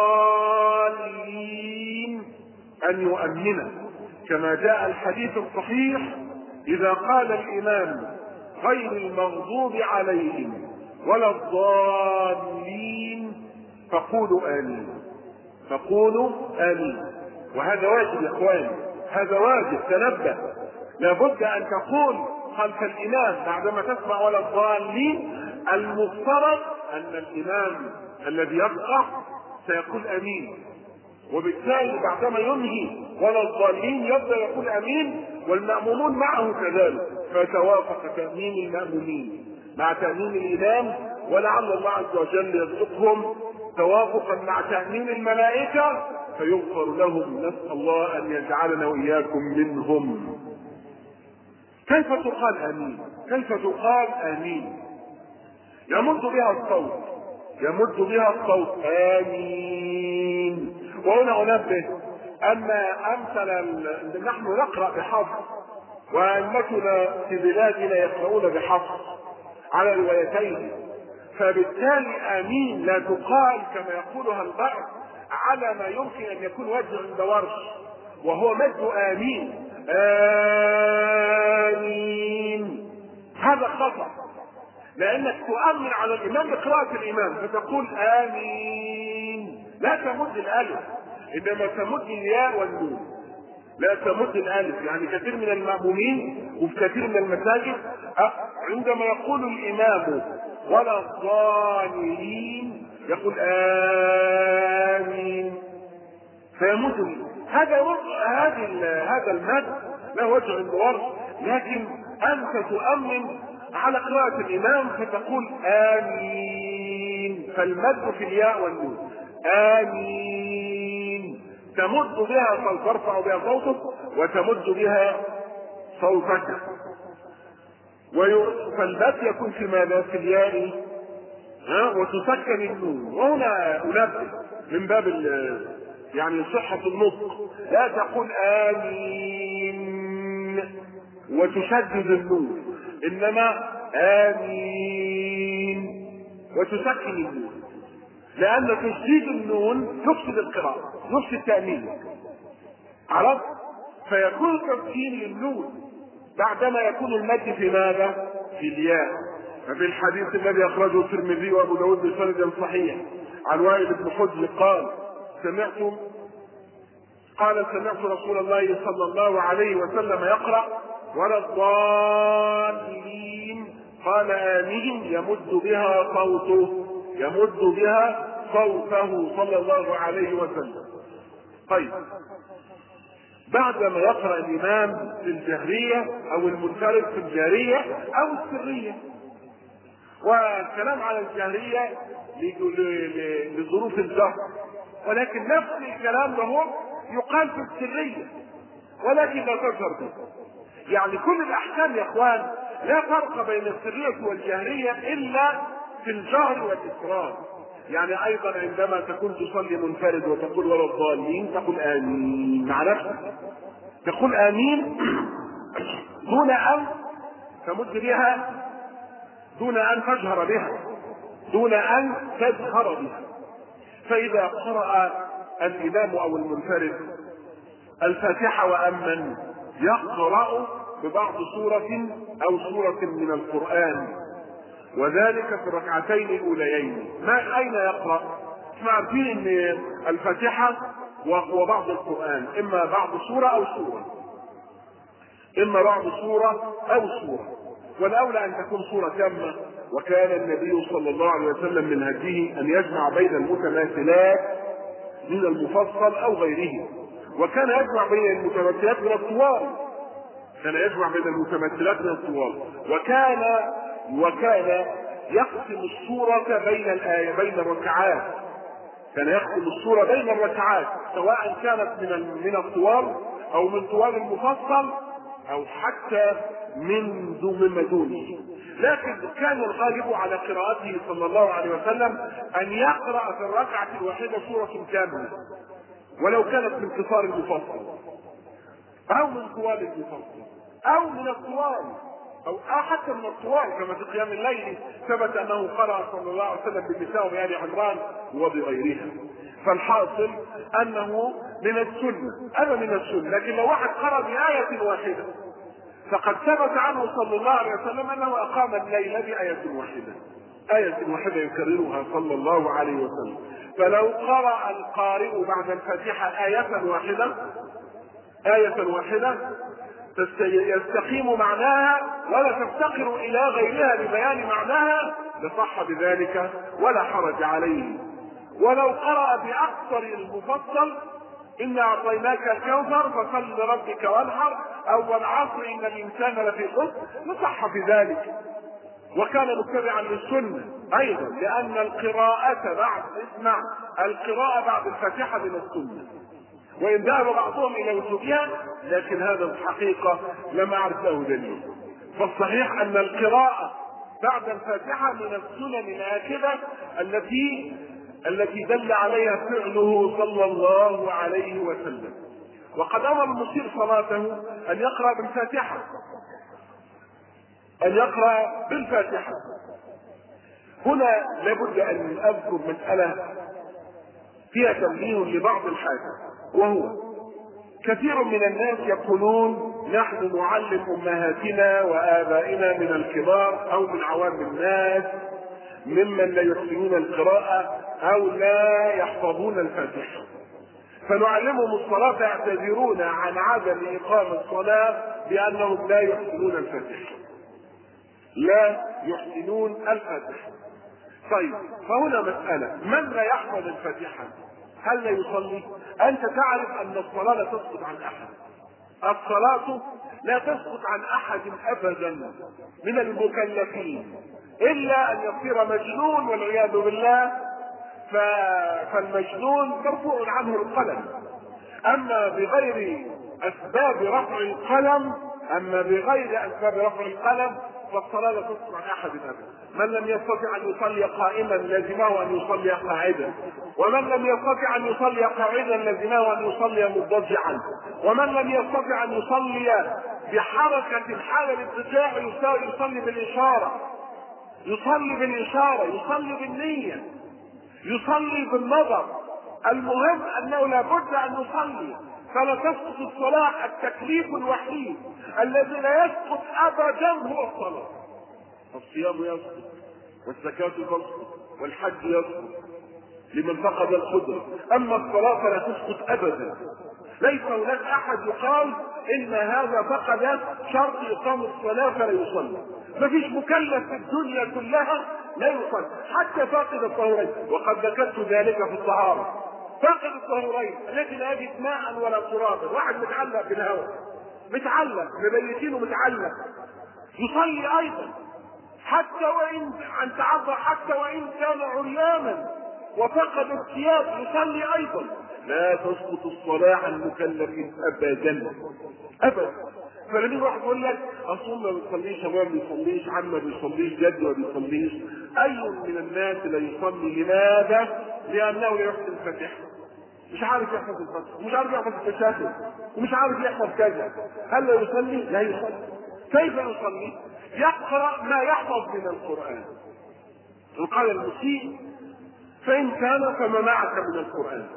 الضالين أن يؤمنه، كما جاء الحديث الصحيح إذا قال الإمام غير المغضوب عليهم ولا الضالين فقولوا آمين فقولوا آمين. وهذا واجب يا إخواني، هذا واجب. تنبه، لابد أن تقول خلف الإمام بعدما تسمع ولا الضالين. المفترض أن الإمام الذي يقرأ سيقول آمين، وبالتالي بعدما ينهي ولا الضالين يبدأ يقول آمين والمأمومون معه كذلك، فتوافق تأمين المأمومين مع تأمين الإمام. ولعل الله عز وجل يرزقهم توافقا مع تأمين الملائكة فيغفر لهم. نسأل الله أن يجعلنا وإياكم منهم. كيف تقال آمين؟ كيف تقال آمين؟ يمد بها الصوت، يمد بها الصوت آمين. وهنا أنبه أن أمثل ال... نحن نقرأ بحفظ، وأئمتنا في بلادنا يقرؤون بحفظ على روايتين، فبالتالي آمين لا تقال كما يقولها البعض على ما يمكن أن يكون وجه عند ورش، وهو مد آمين آمين. هذا خطأ، لأنك تؤمن على الإمام بقراءة الإمام فتقول آمين، لا تمد الألف، إنما تمد الياء والنون، لا تمد الألف. يعني كثير من المأمومين وفي كثير من المساجد عندما يقول الإمام ولا الضالين يقول آمين فيمد. هذا هذا هذا المد له وجه عند ورش، لكن أنت تؤمن على قراءة الإمام فتقول آمين، فالمد في الياء والنون آمين، تمد بها صوت، ترفع بها صوتك وتمد بها صوتك. فالمد يكون في ماذا؟ في الياء ها وتسكن النون. وهنا أنبه من باب يعني صحة النطق، لا تقول آمين وتشدد النون، إنما آمين وتسكن النون، لأن تشديد النون يفسد القراءة، يفسد التأمين. عرفت؟ فيكون تسكين للنون بعدما يكون المد في ماذا؟ في الياء. ففي الحديث الذي أخرجه الترمذي وأبو داود بسند صحيح عن وائل بن حجر قال سمعت قال سمعت رسول الله صلى الله عليه وسلم يقرأ ولا الضالين قال آمين يمد بها صوته، يمد بها صوته صلى الله عليه وسلم. طيب، بعدما يقرأ الإمام في الجهرية أو المنفرد في الجهرية أو السرية، والكلام على الجهرية لظروف الجهر، ولكن نفس الكلام له يقال في السرية ولكن لا تجهر به. يعني كل الأحكام يا إخوان لا فرق بين السرية والجهرية إلا في الجهر والإسرار. يعني أيضا عندما تكون تصلي منفرد وتقول ولا الضالين تقول آمين مع نفسك، تقول آمين دون أن تمد بها، دون أن تجهر بها، دون أن تجهر بها. فإذا قرأ الإمام أو المنفرد الفاتحة وأمن يقرأ ببعض سورة أو سورة من القرآن، وذلك في الركعتين الأوليين. ما أين يقرأ؟ احنا عارفين ان الفاتحة وبعض القرآن إما بعض سورة أو سورة، إما بعض سورة أو سورة، والأولى أن تكون سورة تامة. وكان النبي صلى الله عليه وسلم من هديه أن يجمع بين المتماثلات من المفصل أو غيره، وكان يجمع بين المتماثلات من الطوال، كان يجمع بين المتماثلات من الطوال، وكان وكان يقسم السورة بين الآية بين الركعات، كان يقسم السورة بين الركعات سواء كانت من من الطوال أو من طوال المفصل أو حتى من ضمن دونه. لكن كان الغالب على قراءته صلى الله عليه وسلم أن يقرأ في الركعة الواحدة سورة كاملة، ولو كانت من قصار المفصل أو من طوال المفصل أو من الطوال أو حتى من الطوال، كما في قيام الليل ثبت أنه قرأ صلى الله عليه وسلم بالنساء وبآل عمران وبغيرها. فالحاصل أنه من السنة، أنا من السنة. لكن لو واحد قرأ بآية واحدة فقد ثبت عنه صلى الله عليه وسلم أنه أقام الليل بآية واحدة، آية واحدة يكررها صلى الله عليه وسلم. فلو قرأ القارئ بعد الفاتحة آية واحدة آية واحدة يستقيم معناها ولا تفتقر إلى غيرها لبيان معناها لصح بذلك ولا حرج عليه. ولو قرأ بأكثر المفصل إنا أعطيناك الكوثر فصل لربك وانحر أو والعصر إن الإنسان لفي خسر لصح بذلك، وكان متبعا للسنة أيضا، لأن القراءة بعد اسمع القراءة بعد الفاتحة من السنة، وإن ذهب بعضهم إلى وجوبها لكن هذا الحقيقة لم أعرف له دليل. فالصحيح ان القراءة بعد الفاتحة من السنن الآكدة التي التي دل عليها فعله صلى الله عليه وسلم. وقد امر المسيء صلاته ان يقرأ بالفاتحة ان يقرأ بالفاتحة. هنا لابد ان اذكر مسألة فيها تنبيه لبعض الحاجة، وهو كثير من الناس يقولون نحن نعلم امهاتنا وابائنا من الكبار او من عوام الناس ممن لا يحسنون القراءة او لا يحفظون الفاتحة، فنعلمهم الصلاة يعتذرون عن عدم اقام الصلاة بانهم لا يحسنون الفاتحة لا يحسنون الفاتحة. طيب فهنا مسألة، من لا يحفظ الفاتحة هل لا يصلي؟ انت تعرف ان الصلاة لا تسقط عن احد، الصلاة لا تسقط عن احد ابدا من المكلفين الا ان يصير مجنون والعياذ بالله، ف... فالمجنون مرفوع عنه القلم. اما بغير اسباب رفع القلم اما بغير اسباب رفع القلم فالصلاة لا تسقط عن احد ابدا. من لم يستطع ان يصلي قائما لازمه ان يصلي قاعدا، ومن لم يستطع ان يصلي قاعدا لازمه ان يصلي مضطجعا، ومن لم يستطع ان يصلي بحركة الحالة الاضطجاع يصلي بالاشارة يصلي بالاشارة يصلي بالنية يصلي بالنظر. المهم انه لابد ان يصلي، فلا تسقط الصلاة. التكليف الوحيد الذي لا يسقط ابدا هو الصلاة. الصيام يسقط والزكاة تسقط والحج يسقط لمن فقد القدرة، اما الصلاة فلا تسقط ابدا. ليس هناك احد يقال ان هذا فقد شرط اقام الصلاة فلا يصلي. مفيش مكلف في الدنيا كلها لا يصلي، حتى فاقد الطهورين، وقد ذكرت ذلك في الطهارة. فاقد الطهورين الذي لا يجد ماء ولا ترابا، واحد متعلق بالهواء متعلق مبيتينه متعلق يصلي ايضا، حتى وان عن تعذر حتى وان كان عريانا وفقد الثياب يصلي ايضا. لا تسقط الصلاة عن مكلف ابدا ابدا. فلما واحد يقول لك اصلا ما بيصليش، ابويا ما بيصليش، عمي ما بيصليش، جدي ما بيصليش، اي من الناس لا يصلي؟ لماذا؟ لانه لا يحسن الفاتحة، مش عارف يحفظ الفاتحة، مش عارف يحفظ التشهد، ومش عارف يحفظ كذا. هل لا يصلي؟ لا يصلي. كيف يصلي؟ يقرأ ما يحفظ من القرآن. وقال المسيء فإن كان فما معك من القرآن،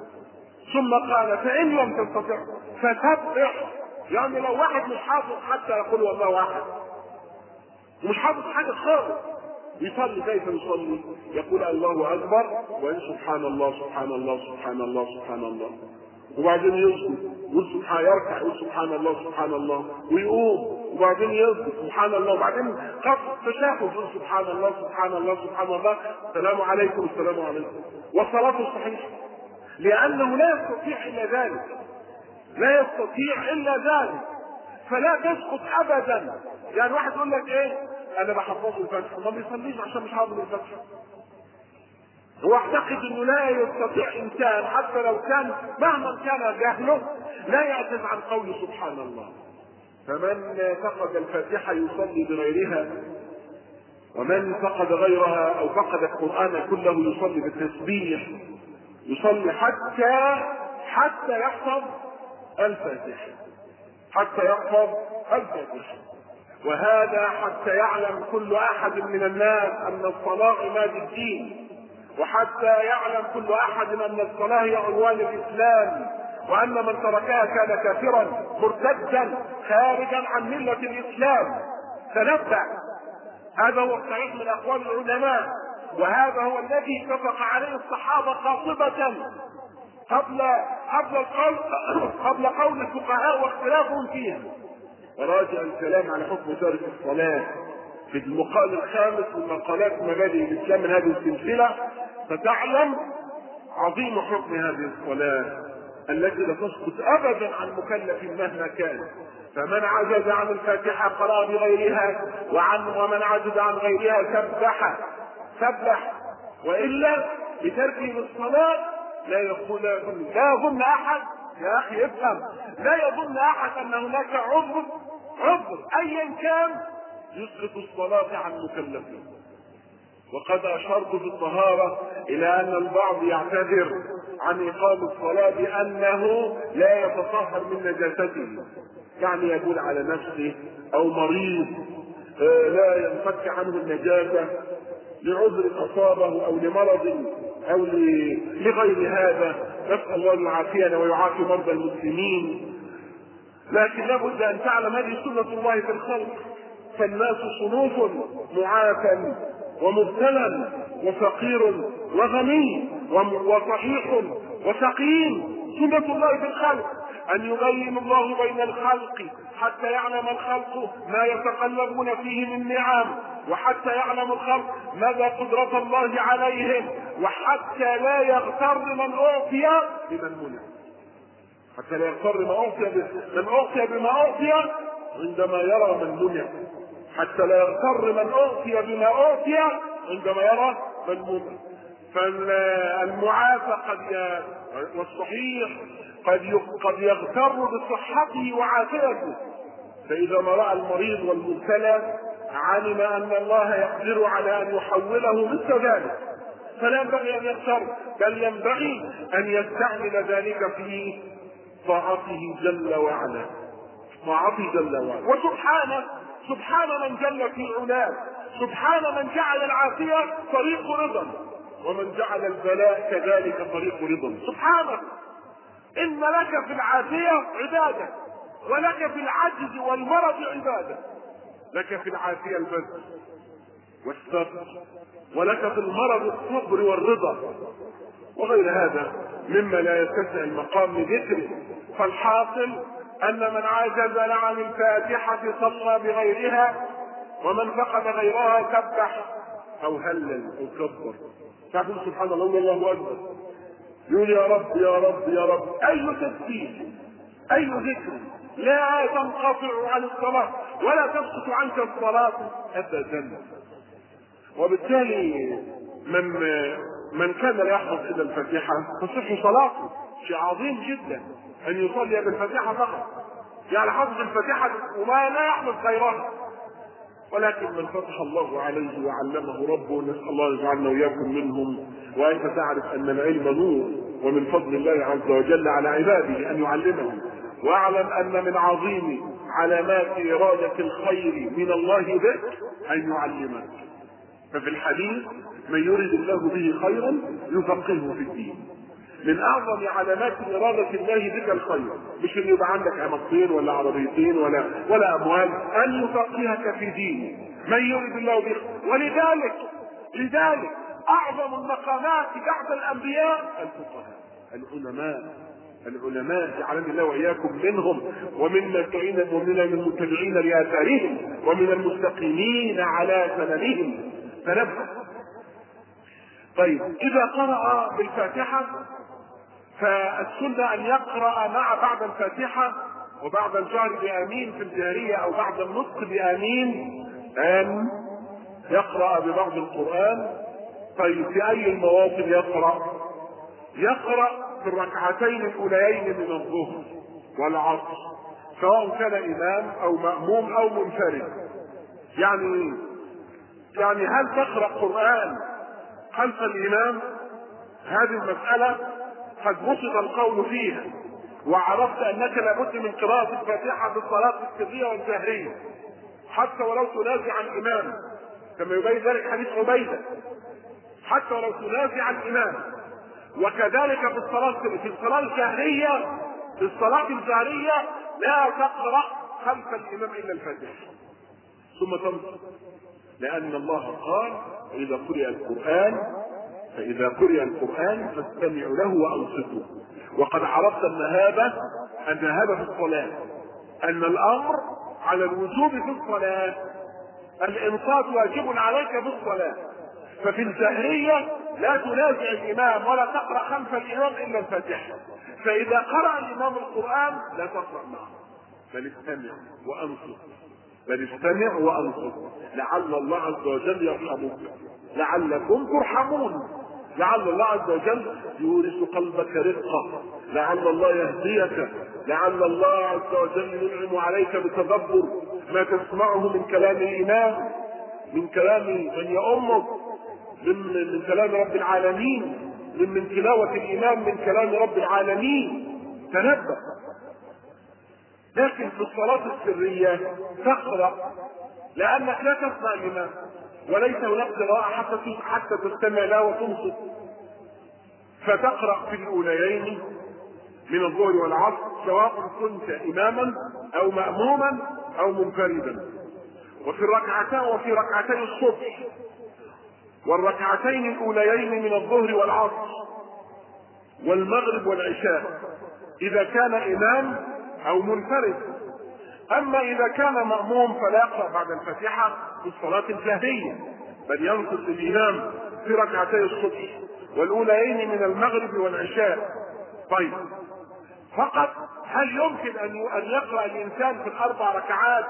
ثم قال فإن لم تستطع فسبح. يعني لو واحد مش حافظ حتى يقول والله احد ومش حافظ حاجة خالص يصلي، كيف يصلي؟ يقول الله اكبر وان سبحان الله سبحان الله سبحان الله سبحان الله، وبعدين يسجد يقول سبحان، يركع يقول سبحان الله سبحان الله، ويقوم وبعدين يسجد سبحان الله، وبعدين قصد تشهد يقول سبحان الله سبحان الله سبحان الله، السلام عليكم السلام عليكم، والصلاة صحيحة. لأنه لا يستطيع إلا ذلك، لا يستطيع إلا ذلك، فلا تسقط أبدا. يعني واحد يقول لك إيه أنا بحفظه الفتح، ما بيصليش عشان مش حافظ الفتح. هو اعتقد انه لا يستطيع انسان حتى لو كان مهما كان جهله لا يعجز عن قول سبحان الله. فمن فقد الفاتحة يصلي بغيرها، ومن فقد غيرها او فقد القرآن كله يصلي بالتسبيح، يصلي حتى حتى يحفظ الفاتحة حتى يحفظ الفاتحة. وهذا حتى يعلم كل احد من الناس ان الصلاة عماد الدين، وحتى يعلم كل احد ان الصلاة هي عنوان الاسلام، وان من تركها كان كافرا مرتدا خارجا عن ملة الاسلام. تنبأ، هذا هو الصحيح من اقوال العلماء، وهذا هو الذي اتفق عليه الصحابة قاطبة قبل قبل القول قبل قول الفقهاء واختلافهم فيها. وراجع الكلام على حكم تارك الصلاة في المقال الخامس من مقالات مبادئ الاسلام من هذه السلسلة، فتعلم عظيم حكم هذه الصلاة التي لا تسقط ابدا عن مكلف مهما كان. فمن عجز عن الفاتحة قرأ بغيرها، وعن ومن عجز عن غيرها سبح سبح والا بتركه للصلاة لا يقول لا يظن احد يا اخي افهم، لا يظن احد ان هناك عذر عذر ايا كان يسقط الصلاة عن مكلفين. وقد أشرت في الطهارة إلى أن البعض يعتذر عن إقام الصلاة بأنه لا يتطهر من نجاسته، يعني يقول على نفسه أو مريض لا ينفك عنه النجاسة لعذر أصابه أو لمرض أو لغير هذا، نسأل الله العافية ويعافي مرضى المسلمين. لكن لابد أن تعلم هذه سنة الله في الخلق، فالناس صنوف معافى ومبتلى وفقير وغني وصحيح وسقيم، سنة الله في الخلق أن يبين الله بين الخلق حتى يعلم الخلق ما يتقلبون فيه من نعم، وحتى يعلم الخلق مدى قدرة الله عليهم، وحتى لا يغتر من أعطي بمن منع، حتى لا يغتر من أعطي من أعطي بما أعطي عندما يرى من منع، حتى لا يغتر من أعطي بما أعطي عندما يرى من منع. فالمعافى قد والصحيح قد قد يغتر بصحته وعافيته، فإذا ما رأى المريض والمبتلى علم أن الله يقدر على أن يحوله مثل ذلك، فلا ينبغي أن يغتر، بل ينبغي أن يستعمل ذلك في طاعته جل وعلا، طاعته جل وعلا. وسبحانه سبحان من جل في علاه، سبحان من جعل العافية طريق رضا، ومن جعل البلاء كذلك طريق رضا. سبحانه، إن لك في العافية عبادة، ولك في العجز والمرض عبادة، لك في العافية البذل والصبر، ولك في المرض الصبر والرضا، وغير هذا مما لا يتسع المقام لذكره. فالحاصل أن من عجز عن الفاتحة صلى بغيرها، ومن فقد غيرها سبح أو هلل أو كبر. فقل سبحان الله والله أكبر، يقول يا رب يا رب يا رب. أي تسبيح أي ذكر لا تنقطع عن الصلاة ولا تسقط عنك الصلاة أبدا. وبالتالي من من كان لا يحفظ إلا الفاتحة تصح صلاته، شيء عظيم جدا أن يصلي بالفاتحة فقط، يعني حفظ الفاتحة وما لا يحفظ غيرها. ولكن من فتح الله عليه وعلمه ربه، نسأل الله أن يجعلنا وإياكم منهم. وأنت تعرف أن العلم نور، ومن فضل الله عز وجل على عباده أن يعلمهم. واعلم أن من عظيم علامات إرادة الخير من الله بك أن يعلمك. ففي الحديث من يريد الله به خيرا يفقهه في الدين. من اعظم علامات اراده الله بك الخير، مش ان يبقى عندك عمارتين ولا عربيتين ولا ولا اموال، ان يفقهك في دينه. من يريد الله به. ولذلك لذلك اعظم المقامات بعد الانبياء الفقهاء العلماء العلماء جعلني الله واياكم منهم، ومن المتبعين ومن المتبعين لاثارهم، ومن المستقيمين على سننهم. فنبدا. طيب، اذا قرأ بالفاتحه فالسنة أن يقرأ مع بعد الفاتحة وبعد الجهر بآمين في الجهرية أو بعد النطق بآمين أن يقرأ ببعض القرآن. طيب، في أي المواطن يقرأ؟ يقرأ في الركعتين الأوليين من الظهر والعصر، سواء كان إمام أو مأموم أو منفرد. يعني يعني هل تقرأ قرآن خلف الإمام؟ هذه المسألة قد بسط القول فيها، وعرفت انك لابد من قراءة الفاتحة في الصلاة السرية والجهرية حتى ولو تنازع الامام، كما يبين ذلك حديث عبيدة، حتى ولو تنازع الامام. وكذلك في الصلاة في الصلاة الجهرية في الصلاة الجهرية لا تقرأ خلف الامام الا الفاتحة ثم تنصت، لان الله قال اذا قرئ القرآن فإذا قرئ القرآن فاستمعوا له وأنصتوا. وقد عرفت أن هذا أن هذا في الصلاة، أن الأمر على الوجوب في الصلاة، الإنصات واجب عليك في الصلاة. ففي الجهرية لا تنازع الإمام ولا تقرأ خلف الإمام إلا الفاتحة. فإذا قرأ الإمام القرآن لا تقرأ معه، بل استمع وأنصت، بل استمع وأنصت لعل الله عز وجل يرحمك، لعلكم ترحمون، لعل الله عز وجل يورث قلبك رقة، لعل الله يهديك، لعل الله عز وجل ينعم عليك بتدبر ما تسمعه من كلام الإمام، من كلام من يؤمك، من, من كلام رب العالمين، من, من تلاوة الإمام من كلام رب العالمين. تنبه. لكن في الصلاة السرية تقرأ لأنك لا تسمع الإمام، وليس هناك قراءة حتى حتى تستمع له وتنصت، فتقرأ في الأوليين من الظهر والعصر سواء كنت إماما أو مأموما أو منفردا. وفي الركعتين وفي ركعتي الصبح والركعتين الأوليين من الظهر والعصر والمغرب والعشاء إذا كان إمام أو منفرد. أما إذا كان مأموم فلا يقرأ بعد الفاتحة في الصلاة الجهرية، بل ينصت الإمام في ركعتي الصبح والأوليين من المغرب والعشاء. طيب، فقط هل يمكن أن يقرأ الإنسان في الأربع ركعات،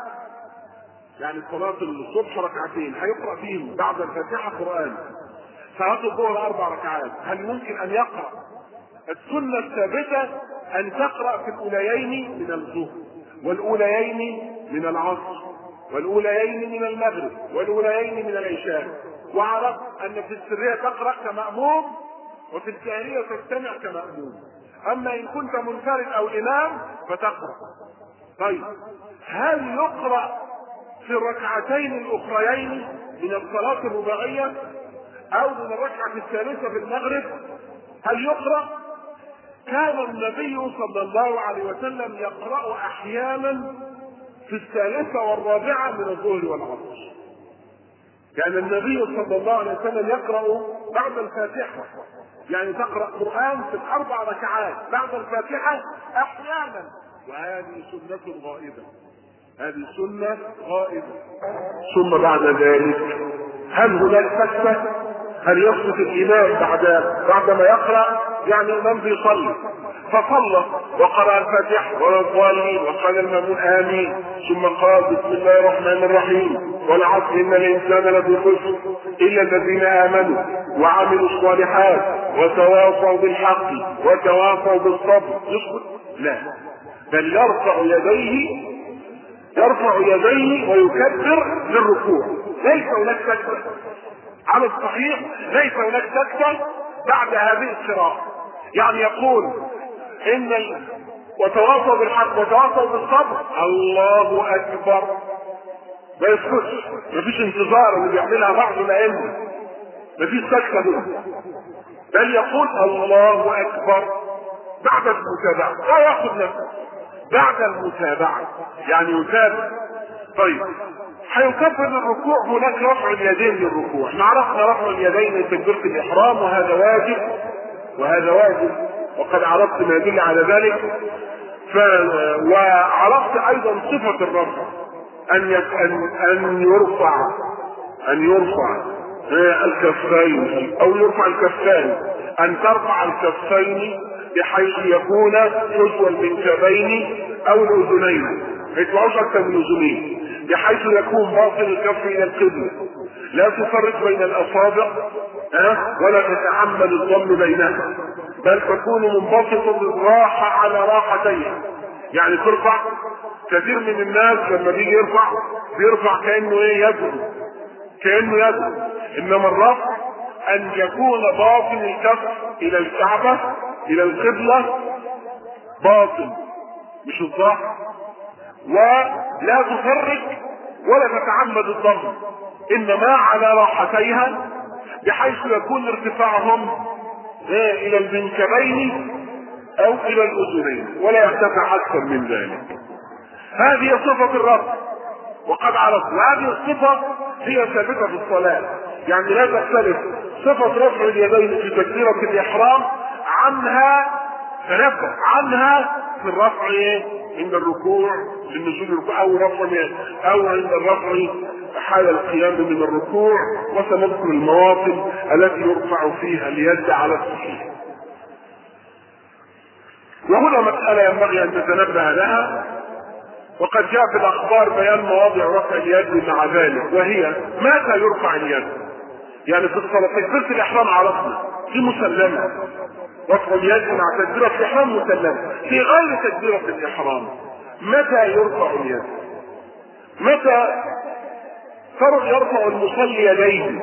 يعني صلاة الصبح ركعتين هيقرأ فيهم بعد الفاتحة قرآن، صلاة الظهر أربع ركعات، هل ممكن أن يقرأ؟ السنة الثابتة أن تقرأ في الأوليين من الظهر والأوليين من العصر والأوليين من المغرب والأوليين من العشاء. وعرف أن في السرية تقرأ كمأموم وفي الجهرية تستمع كمأموم. أما إن كنت منفرد أو إمام فتقرأ. طيب، هل يقرأ في الركعتين الأخريين من الصلاة الرباعية أو من الركعة الثالثة في المغرب؟ هل يقرأ؟ كان النبي صلى الله عليه وسلم يقرأ أحيانا في الثالثة والرابعة من الظهر والعصر. كان النبي صلى الله عليه وسلم يقرأ بعد الفاتحة، يعني تقرأ قرآن في الأربع ركعات بعد الفاتحة أحيانا، وهذه سنة غائبة، هذه سنة غائبة. ثم بعد ذلك هل هناك سكتة؟ هل يسكت الإمام بعد بعدما يقرأ؟ يعني الإمام بيصلي فصلى وقرأ الفاتحة ولا الضالين وقال المأمون آمين، ثم قال بسم الله الرحمن الرحيم والعصر إن الإنسان لفي خسر إلا الذين آمنوا وعملوا الصالحات وتواصوا بالحق وتواصوا بالصبر. يسكت؟ لا، بل يرفع يديه يرفع يديه ويكبر للركوع. ليس هناك سكتة على الصحيح، ليس هناك سكتة بعد هذه القراءة. يعني يقول إن ال... وتواصوا بالحق وتواصوا بالصبر، الله أكبر، ما يسكتش، مفيش انتظار اللي بيعملها بعض الأئمة، مفيش سكتة دي، بل يقول الله أكبر بعد المتابعة، لا يأخذ نفسه بعد المتابعة، يعني يتابع. طيب، هيكبر الركوع، هناك رفع اليدين للركوع. احنا عرفنا رفع اليدين لتكبيرة الإحرام وهذا واجب وهذا واجب، وقد عرفت ما يدل على ذلك. ف... وعرفت أيضا صفة الرفع، أن يك... أن أن يرفع أن يرفع الكفين أو يرفع الكفين، أن ترفع الكفين بحيث يكون حذو المنكبين أو الأذنين، ما يطلعوش أكثر من الأذنين، بحيث يكون باطن الكف إلى القبلة، لا تفرق بين الأصابع أه؟ ولا تتعمد الضم بينها، بل تكون منبسطة بالراحة على راحتين. يعني ترفع، كثير من الناس لما بيجي يرفع بيرفع كأنه ايه يدعو، كأنه يدعو، انما الرفع ان يكون باطن الكف الى الكعبة الى القبلة باطن مش الظهر، ولا تفرق ولا تتعمد الضم، انما على راحتيها بحيث يكون ارتفاعهم الى المنكبين او الى الاذنين ولا يرتفع اكثر من ذلك. هذه صفة الرفع وقد عرفنا هذه الصفة هي ثابتة في الصلاة، يعني لا تختلف صفة رفع اليدين في تكبيرة الإحرام عنها تنفع عنها في الرفع عند الركوع للنزول الركوع او رفع او عند الرفع حال القيام من الركوع، وسنذكر المواطن التي يرفع فيها اليد على الصحيح. وهنا مسألة ينبغي ان تتنبه لها، وقد جاء في الاخبار بيان مواضع رفع اليد مع ذلك، وهي متى يرفع اليد. يعني في الصلاة تكبيرة الإحرام عرفنا دي مسلمة، رفع اليد مع تكبيرة الإحرام مسلمة. في غير تكبيرة الإحرام متى يرفع اليد؟ متى يرفع المصلي يديه؟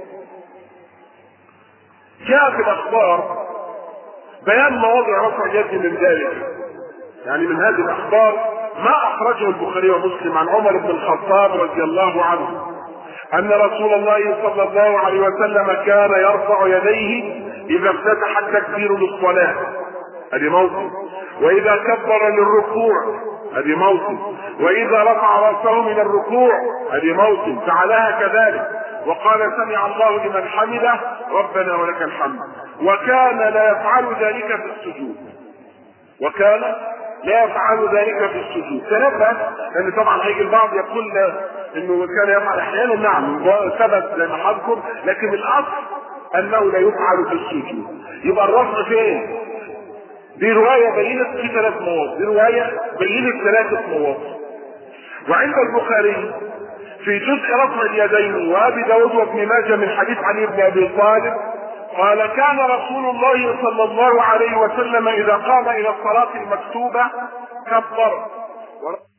جاء في الأخبار بيان مواضع رفع اليد من ذلك. يعني من هذه الأخبار ما أخرجه البخاري ومسلم عن عمر بن الخطاب رضي الله عنه أن رسول الله صلى الله عليه وسلم كان يرفع يديه إذا افتتح التكبير للصلاة، هذه موطن، وإذا كبر للركوع، هذه موطن، وإذا رفع رأسه من الركوع، هذه موطن، فعلها كذلك، وقال سمع الله لمن حمده ربنا ولك الحمد. وكان لا يفعل ذلك في السجود، وكان لا يفعل ذلك في السجود. تنبه لأن طبعا هيجي البعض يقول انه كان يفعل احيانا، نعم ثبت زي ما حضركم، لكن الاصل انه لا يفعل في السجود. يبقى الرفع فين؟ دي رواية بينت في ثلاث مواضع، دي رواية بينت ثلاثة مواضع. وعند البخاري في جزء رفع اليدين وابي داود وابن ماجه من حديث علي بن ابي طالب قال كان رسول الله صلى الله عليه وسلم اذا قام الى الصلاة المكتوبة كبر